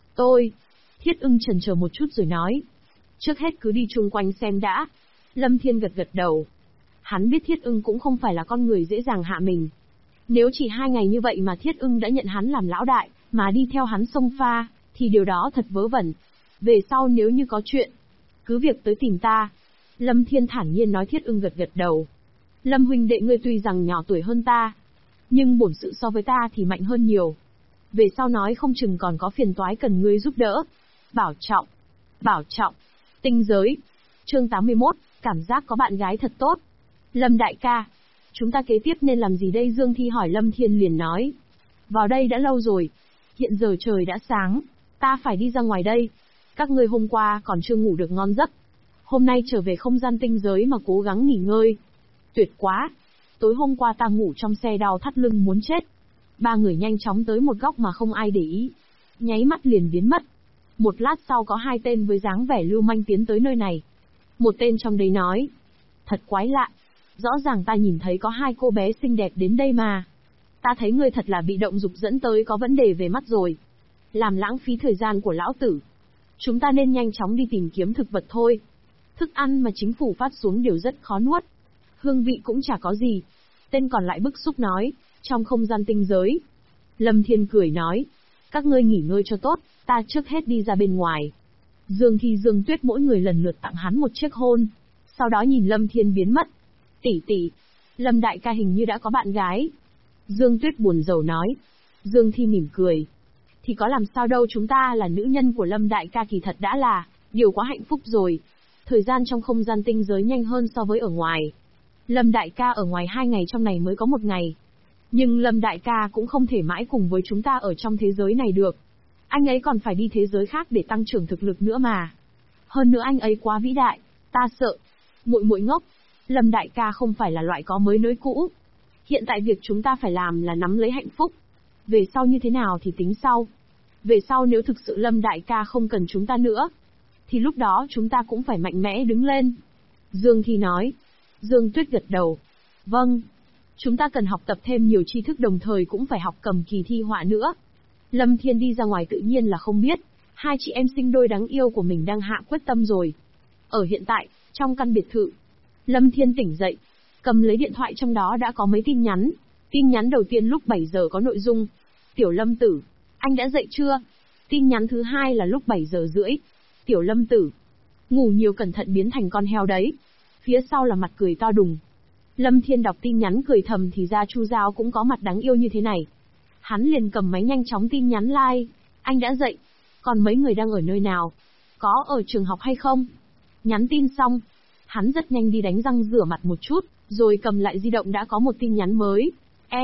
Thiết Ưng chần chờ một chút rồi nói. Trước hết cứ đi chung quanh xem đã. Lâm Thiên gật gật đầu. Hắn biết Thiết Ưng cũng không phải là con người dễ dàng hạ mình. Nếu chỉ 2 ngày như vậy mà Thiết Ưng đã nhận hắn làm lão đại, mà đi theo hắn xông pha, thì điều đó thật vớ vẩn. Về sau nếu như có chuyện, cứ việc tới tìm ta. Lâm Thiên thản nhiên nói. Thiết Ưng gật gật đầu. Lâm huynh đệ ngươi tuy rằng nhỏ tuổi hơn ta, nhưng bổn sự so với ta thì mạnh hơn nhiều. Về sau nói không chừng còn có phiền toái cần ngươi giúp đỡ. Bảo trọng. Tinh giới. Chương 81, cảm giác có bạn gái thật tốt. Lâm đại ca, chúng ta kế tiếp nên làm gì đây? Dương Thi hỏi. Lâm Thiên liền nói. Vào đây đã lâu rồi. Hiện giờ trời đã sáng. Ta phải đi ra ngoài đây. Các ngươi hôm qua còn chưa ngủ được ngon giấc. Hôm nay trở về không gian tinh giới mà cố gắng nghỉ ngơi. Tuyệt quá. Tối hôm qua ta ngủ trong xe đau thắt lưng muốn chết. Ba người nhanh chóng tới một góc mà không ai để ý. Nháy mắt liền biến mất. Một lát sau có 2 tên với dáng vẻ lưu manh tiến tới nơi này. Một tên trong đấy nói. Thật quái lạ. Rõ ràng ta nhìn thấy có 2 cô bé xinh đẹp đến đây mà. Ta thấy ngươi thật là bị động dục dẫn tới có vấn đề về mắt rồi. Làm lãng phí thời gian của lão tử. Chúng ta nên nhanh chóng đi tìm kiếm thực vật thôi. Thức ăn mà chính phủ phát xuống đều rất khó nuốt. Hương vị cũng chả có gì. Tên còn lại bức xúc nói. Trong không gian tinh giới. Lâm Thiên cười nói. Các ngươi nghỉ ngơi cho tốt, ta trước hết đi ra bên ngoài. Dương Thi Dương Tuyết mỗi người lần lượt tặng hắn một chiếc hôn. Sau đó nhìn Lâm Thiên biến mất. Tỷ, Lâm đại ca hình như đã có bạn gái. Dương Tuyết buồn rầu nói. Dương Thi mỉm cười. Thì có làm sao đâu, chúng ta là nữ nhân của Lâm đại ca kỳ thật đã là điều quá hạnh phúc rồi. Thời gian trong không gian tinh giới nhanh hơn so với ở ngoài. Lâm đại ca ở ngoài 2 ngày, trong này mới có 1 ngày. Nhưng Lâm đại ca cũng không thể mãi cùng với chúng ta ở trong thế giới này được. Anh ấy còn phải đi thế giới khác để tăng trưởng thực lực nữa mà. Hơn nữa anh ấy quá vĩ đại, ta sợ. Muội ngốc. Lâm đại ca không phải là loại có mới nối cũ. Hiện tại việc chúng ta phải làm là nắm lấy hạnh phúc. Về sau như thế nào thì tính sau. Về sau nếu thực sự Lâm đại ca không cần chúng ta nữa, thì lúc đó chúng ta cũng phải mạnh mẽ đứng lên. Dương Thi nói. Dương Tuyết gật đầu. Vâng. Chúng ta cần học tập thêm nhiều tri thức, đồng thời cũng phải học cầm kỳ thi họa nữa. Lâm Thiên đi ra ngoài tự nhiên là không biết, hai chị em sinh đôi đáng yêu của mình đang hạ quyết tâm rồi. Ở hiện tại, trong căn biệt thự, Lâm Thiên tỉnh dậy, cầm lấy điện thoại, trong đó đã có mấy tin nhắn. Tin nhắn đầu tiên lúc 7 giờ có nội dung. Tiểu Lâm tử, anh đã dậy chưa? Tin nhắn thứ hai là lúc 7 giờ rưỡi. Tiểu Lâm tử, ngủ nhiều cẩn thận biến thành con heo đấy. Phía sau là mặt cười to đùng. Lâm Thiên đọc tin nhắn cười thầm, thì ra Chu Giao cũng có mặt đáng yêu như thế này. Hắn liền cầm máy nhanh chóng tin nhắn like. Anh đã dậy. Còn mấy người đang ở nơi nào? Có ở trường học hay không? Nhắn tin xong, hắn rất nhanh đi đánh răng rửa mặt một chút, rồi cầm lại di động đã có một tin nhắn mới.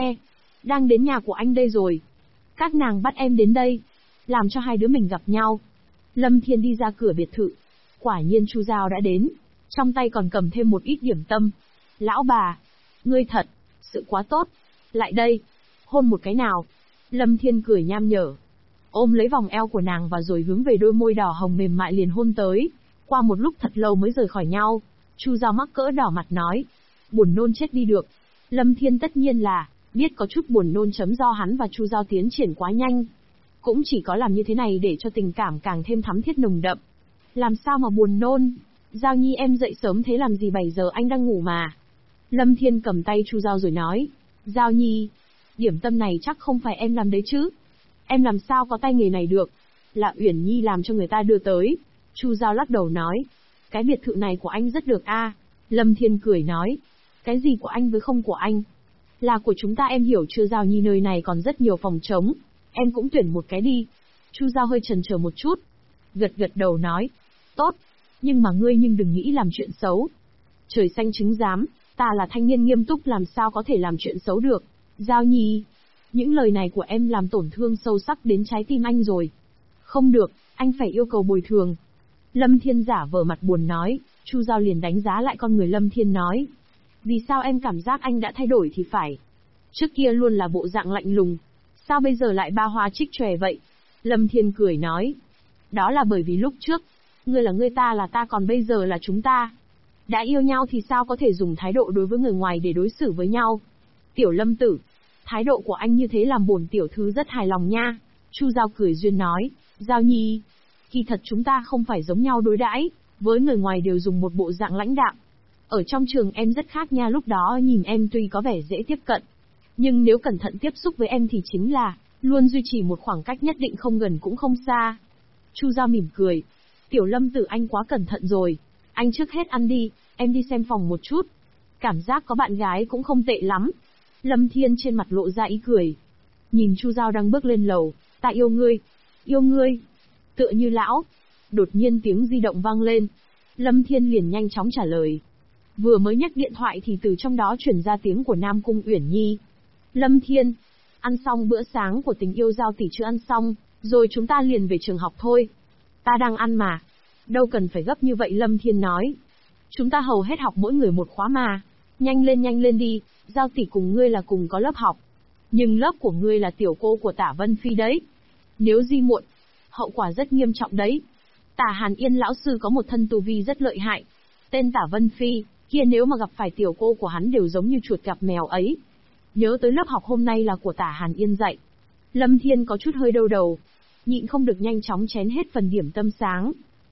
Đang đến nhà của anh đây rồi. Các nàng bắt em đến đây, làm cho hai đứa mình gặp nhau. Lâm Thiên đi ra cửa biệt thự. Quả nhiên Chu Giao đã đến, trong tay còn cầm thêm một ít điểm tâm. Lão bà, ngươi thật sự quá tốt. Lại đây, hôn một cái nào. Lâm Thiên cười nham nhở, ôm lấy vòng eo của nàng và rồi hướng về đôi môi đỏ hồng mềm mại liền hôn tới. Qua một lúc thật lâu mới rời khỏi nhau. Chu Giao mắc cỡ đỏ mặt nói, buồn nôn chết đi được. Lâm Thiên tất nhiên là biết có chút buồn nôn chấm do hắn và Chu Giao tiến triển quá nhanh. Cũng chỉ có làm như thế này để cho tình cảm càng thêm thắm thiết nồng đậm. Làm sao mà buồn nôn? Giao Nhi em dậy sớm thế làm gì, 7 giờ anh đang ngủ mà. Lâm Thiên cầm tay Chu Giao rồi nói, Giao Nhi, điểm tâm này chắc không phải em làm đấy chứ? Em làm sao có tay nghề này được? Là Uyển Nhi làm cho người ta đưa tới. Chu Giao lắc đầu nói, cái biệt thự này của anh rất được a. Lâm Thiên cười nói, cái gì của anh với không của anh? Là của chúng ta, em hiểu chưa Giao Nhi, nơi này còn rất nhiều phòng trống, em cũng tuyển một cái đi. Chu Giao hơi chần chờ một chút, gật đầu nói, tốt, nhưng mà ngươi đừng nghĩ làm chuyện xấu. Trời xanh chứng giám, ta là thanh niên nghiêm túc làm sao có thể làm chuyện xấu được. Giao Nhi, những lời này của em làm tổn thương sâu sắc đến trái tim anh rồi. Không được, anh phải yêu cầu bồi thường. Lâm Thiên giả vờ mặt buồn nói. Chu Giao liền đánh giá lại con người Lâm Thiên nói, vì sao em cảm giác anh đã thay đổi thì phải? Trước kia luôn là bộ dạng lạnh lùng, sao bây giờ lại ba hoa trích tròe vậy? Lâm Thiên cười nói, đó là bởi vì lúc trước, ngươi là ngươi, ta là ta, còn bây giờ là chúng ta. Đã yêu nhau thì sao có thể dùng thái độ đối với người ngoài để đối xử với nhau? Tiểu Lâm tử, thái độ của anh như thế làm bổn tiểu thư rất hài lòng nha. Chu Giao cười duyên nói, Giao Nhi, kỳ thật chúng ta không phải giống nhau đối đãi, với người ngoài đều dùng một bộ dạng lãnh đạm. Ở trong trường em rất khác nha, lúc đó nhìn em tuy có vẻ dễ tiếp cận, nhưng nếu cẩn thận tiếp xúc với em thì chính là luôn duy trì một khoảng cách nhất định, không gần cũng không xa. Chu Giao mỉm cười, Tiểu Lâm tử anh quá cẩn thận rồi, anh trước hết ăn đi, em đi xem phòng một chút. Cảm giác có bạn gái cũng không tệ lắm. Lâm Thiên trên mặt lộ ra ý cười, nhìn Chu Giao đang bước lên lầu, ta yêu ngươi. Yêu ngươi? Tựa như lão. Đột nhiên tiếng di động vang lên. Lâm Thiên liền nhanh chóng trả lời. Vừa mới nhấc điện thoại thì từ trong đó chuyển ra tiếng của Nam Cung Uyển Nhi. Lâm Thiên, ăn xong bữa sáng của tình yêu Giao tỷ chưa? Ăn xong, rồi chúng ta liền về trường học thôi. Ta đang ăn mà. Đâu cần phải gấp như vậy, Lâm Thiên nói. Chúng ta hầu hết học mỗi người một khóa mà. Nhanh lên đi, Giao tỷ cùng ngươi là cùng có lớp học. Nhưng lớp của ngươi là tiểu cô của Tả Vân Phi đấy. Nếu di muộn, hậu quả rất nghiêm trọng đấy. Tả Hàn Yên lão sư có một thân tu vi rất lợi hại. Tên Tả Vân Phi kia nếu mà gặp phải tiểu cô của hắn đều giống như chuột gặp mèo ấy. Nhớ tới lớp học hôm nay là của Tả Hàn Yên dạy. Lâm Thiên có chút hơi đau đầu, nhịn không được nhanh chóng chén hết phần điểm tâm sáng.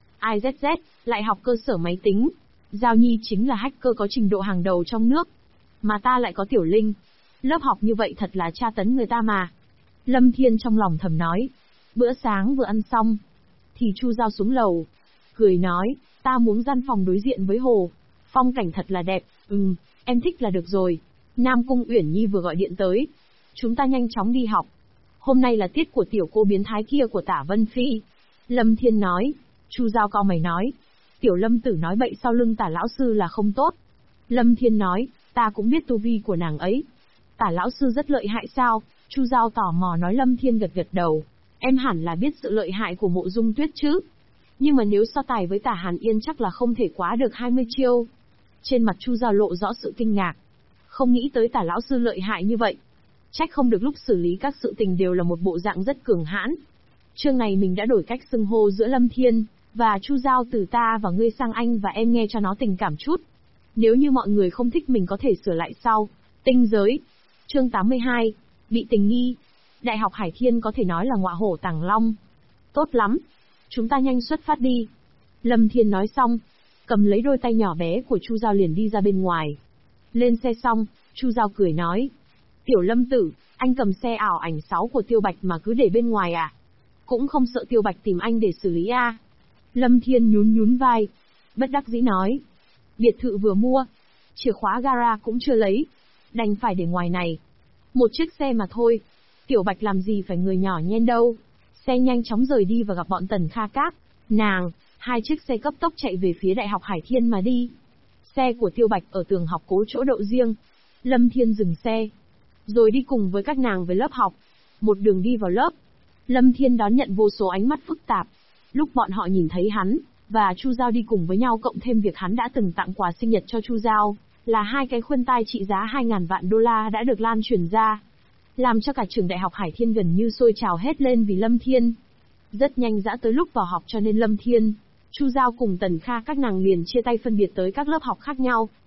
IZZ, lại học cơ sở máy tính. Giao Nhi chính là hacker có trình độ hàng đầu trong nước. Mà ta lại có Tiểu Linh. Lớp học như vậy thật là tra tấn người ta mà. Lâm Thiên trong lòng thầm nói. Bữa sáng vừa ăn xong, thì Chu Giao xuống lầu, cười nói, ta muốn gian phòng đối diện với hồ. Phong cảnh thật là đẹp, em thích là được rồi. Nam Cung Uyển Nhi vừa gọi điện tới. Chúng ta nhanh chóng đi học. Hôm nay là tiết của tiểu cô biến thái kia của Tả Vân Phi. Lâm Thiên nói. Chu Giao cau mày nói. Tiểu Lâm tử nói bậy sau lưng Tả lão sư là không tốt. Lâm Thiên nói, ta cũng biết tu vi của nàng ấy. Tả lão sư rất lợi hại sao? Chu Giao tò mò nói. Lâm Thiên gật đầu. Em hẳn là biết sự lợi hại của Mộ Dung Tuyết chứ. Nhưng mà nếu so tài với Tả Hàn Yên chắc là không thể quá được 20 chiêu. Trên mặt Chu Giao lộ rõ sự kinh ngạc. Không nghĩ tới Tả lão sư lợi hại như vậy. Trách không được lúc xử lý các sự tình đều là một bộ dạng rất cường hãn. Chương này mình đã đổi cách xưng hô giữa Lâm Thiên và Chu Giao từ ta và ngươi sang anh và em nghe cho nó tình cảm chút. Nếu như mọi người không thích mình có thể sửa lại sau. Tinh giới. Chương 82. Bị tình nghi. Đại học Hải Thiên có thể nói là ngọa hổ tàng long. Tốt lắm. Chúng ta nhanh xuất phát đi. Lâm Thiên nói xong, cầm lấy đôi tay nhỏ bé của Chu Giao liền đi ra bên ngoài. Lên xe xong, Chu Giao cười nói. Tiểu Lâm tử, anh cầm xe ảo ảnh 6 của Tiêu Bạch mà cứ để bên ngoài à? Cũng không sợ Tiêu Bạch tìm anh để xử lý à? Lâm Thiên nhún vai. Bất đắc dĩ nói. Biệt thự vừa mua. Chìa khóa gara cũng chưa lấy. Đành phải để ngoài này. Một chiếc xe mà thôi. Tiểu Bạch làm gì phải người nhỏ nhen đâu. Xe nhanh chóng rời đi và gặp bọn Tần Kha Các. Nàng, hai chiếc xe cấp tốc chạy về phía Đại học Hải Thiên mà đi. Xe của Tiêu Bạch ở tường học cố chỗ đậu riêng. Lâm Thiên dừng xe. Rồi đi cùng với các nàng về lớp học. Một đường đi vào lớp. Lâm Thiên đón nhận vô số ánh mắt phức tạp. Lúc bọn họ nhìn thấy hắn, và Chu Giao đi cùng với nhau cộng thêm việc hắn đã từng tặng quà sinh nhật cho Chu Giao, là hai cái khuyên tai trị giá 2.000 vạn đô la đã được lan truyền ra. Làm cho cả trường Đại học Hải Thiên gần như sôi trào hết lên vì Lâm Thiên. Rất nhanh đã tới lúc vào học cho nên Lâm Thiên, Chu Giao cùng Tần Kha các nàng liền chia tay phân biệt tới các lớp học khác nhau.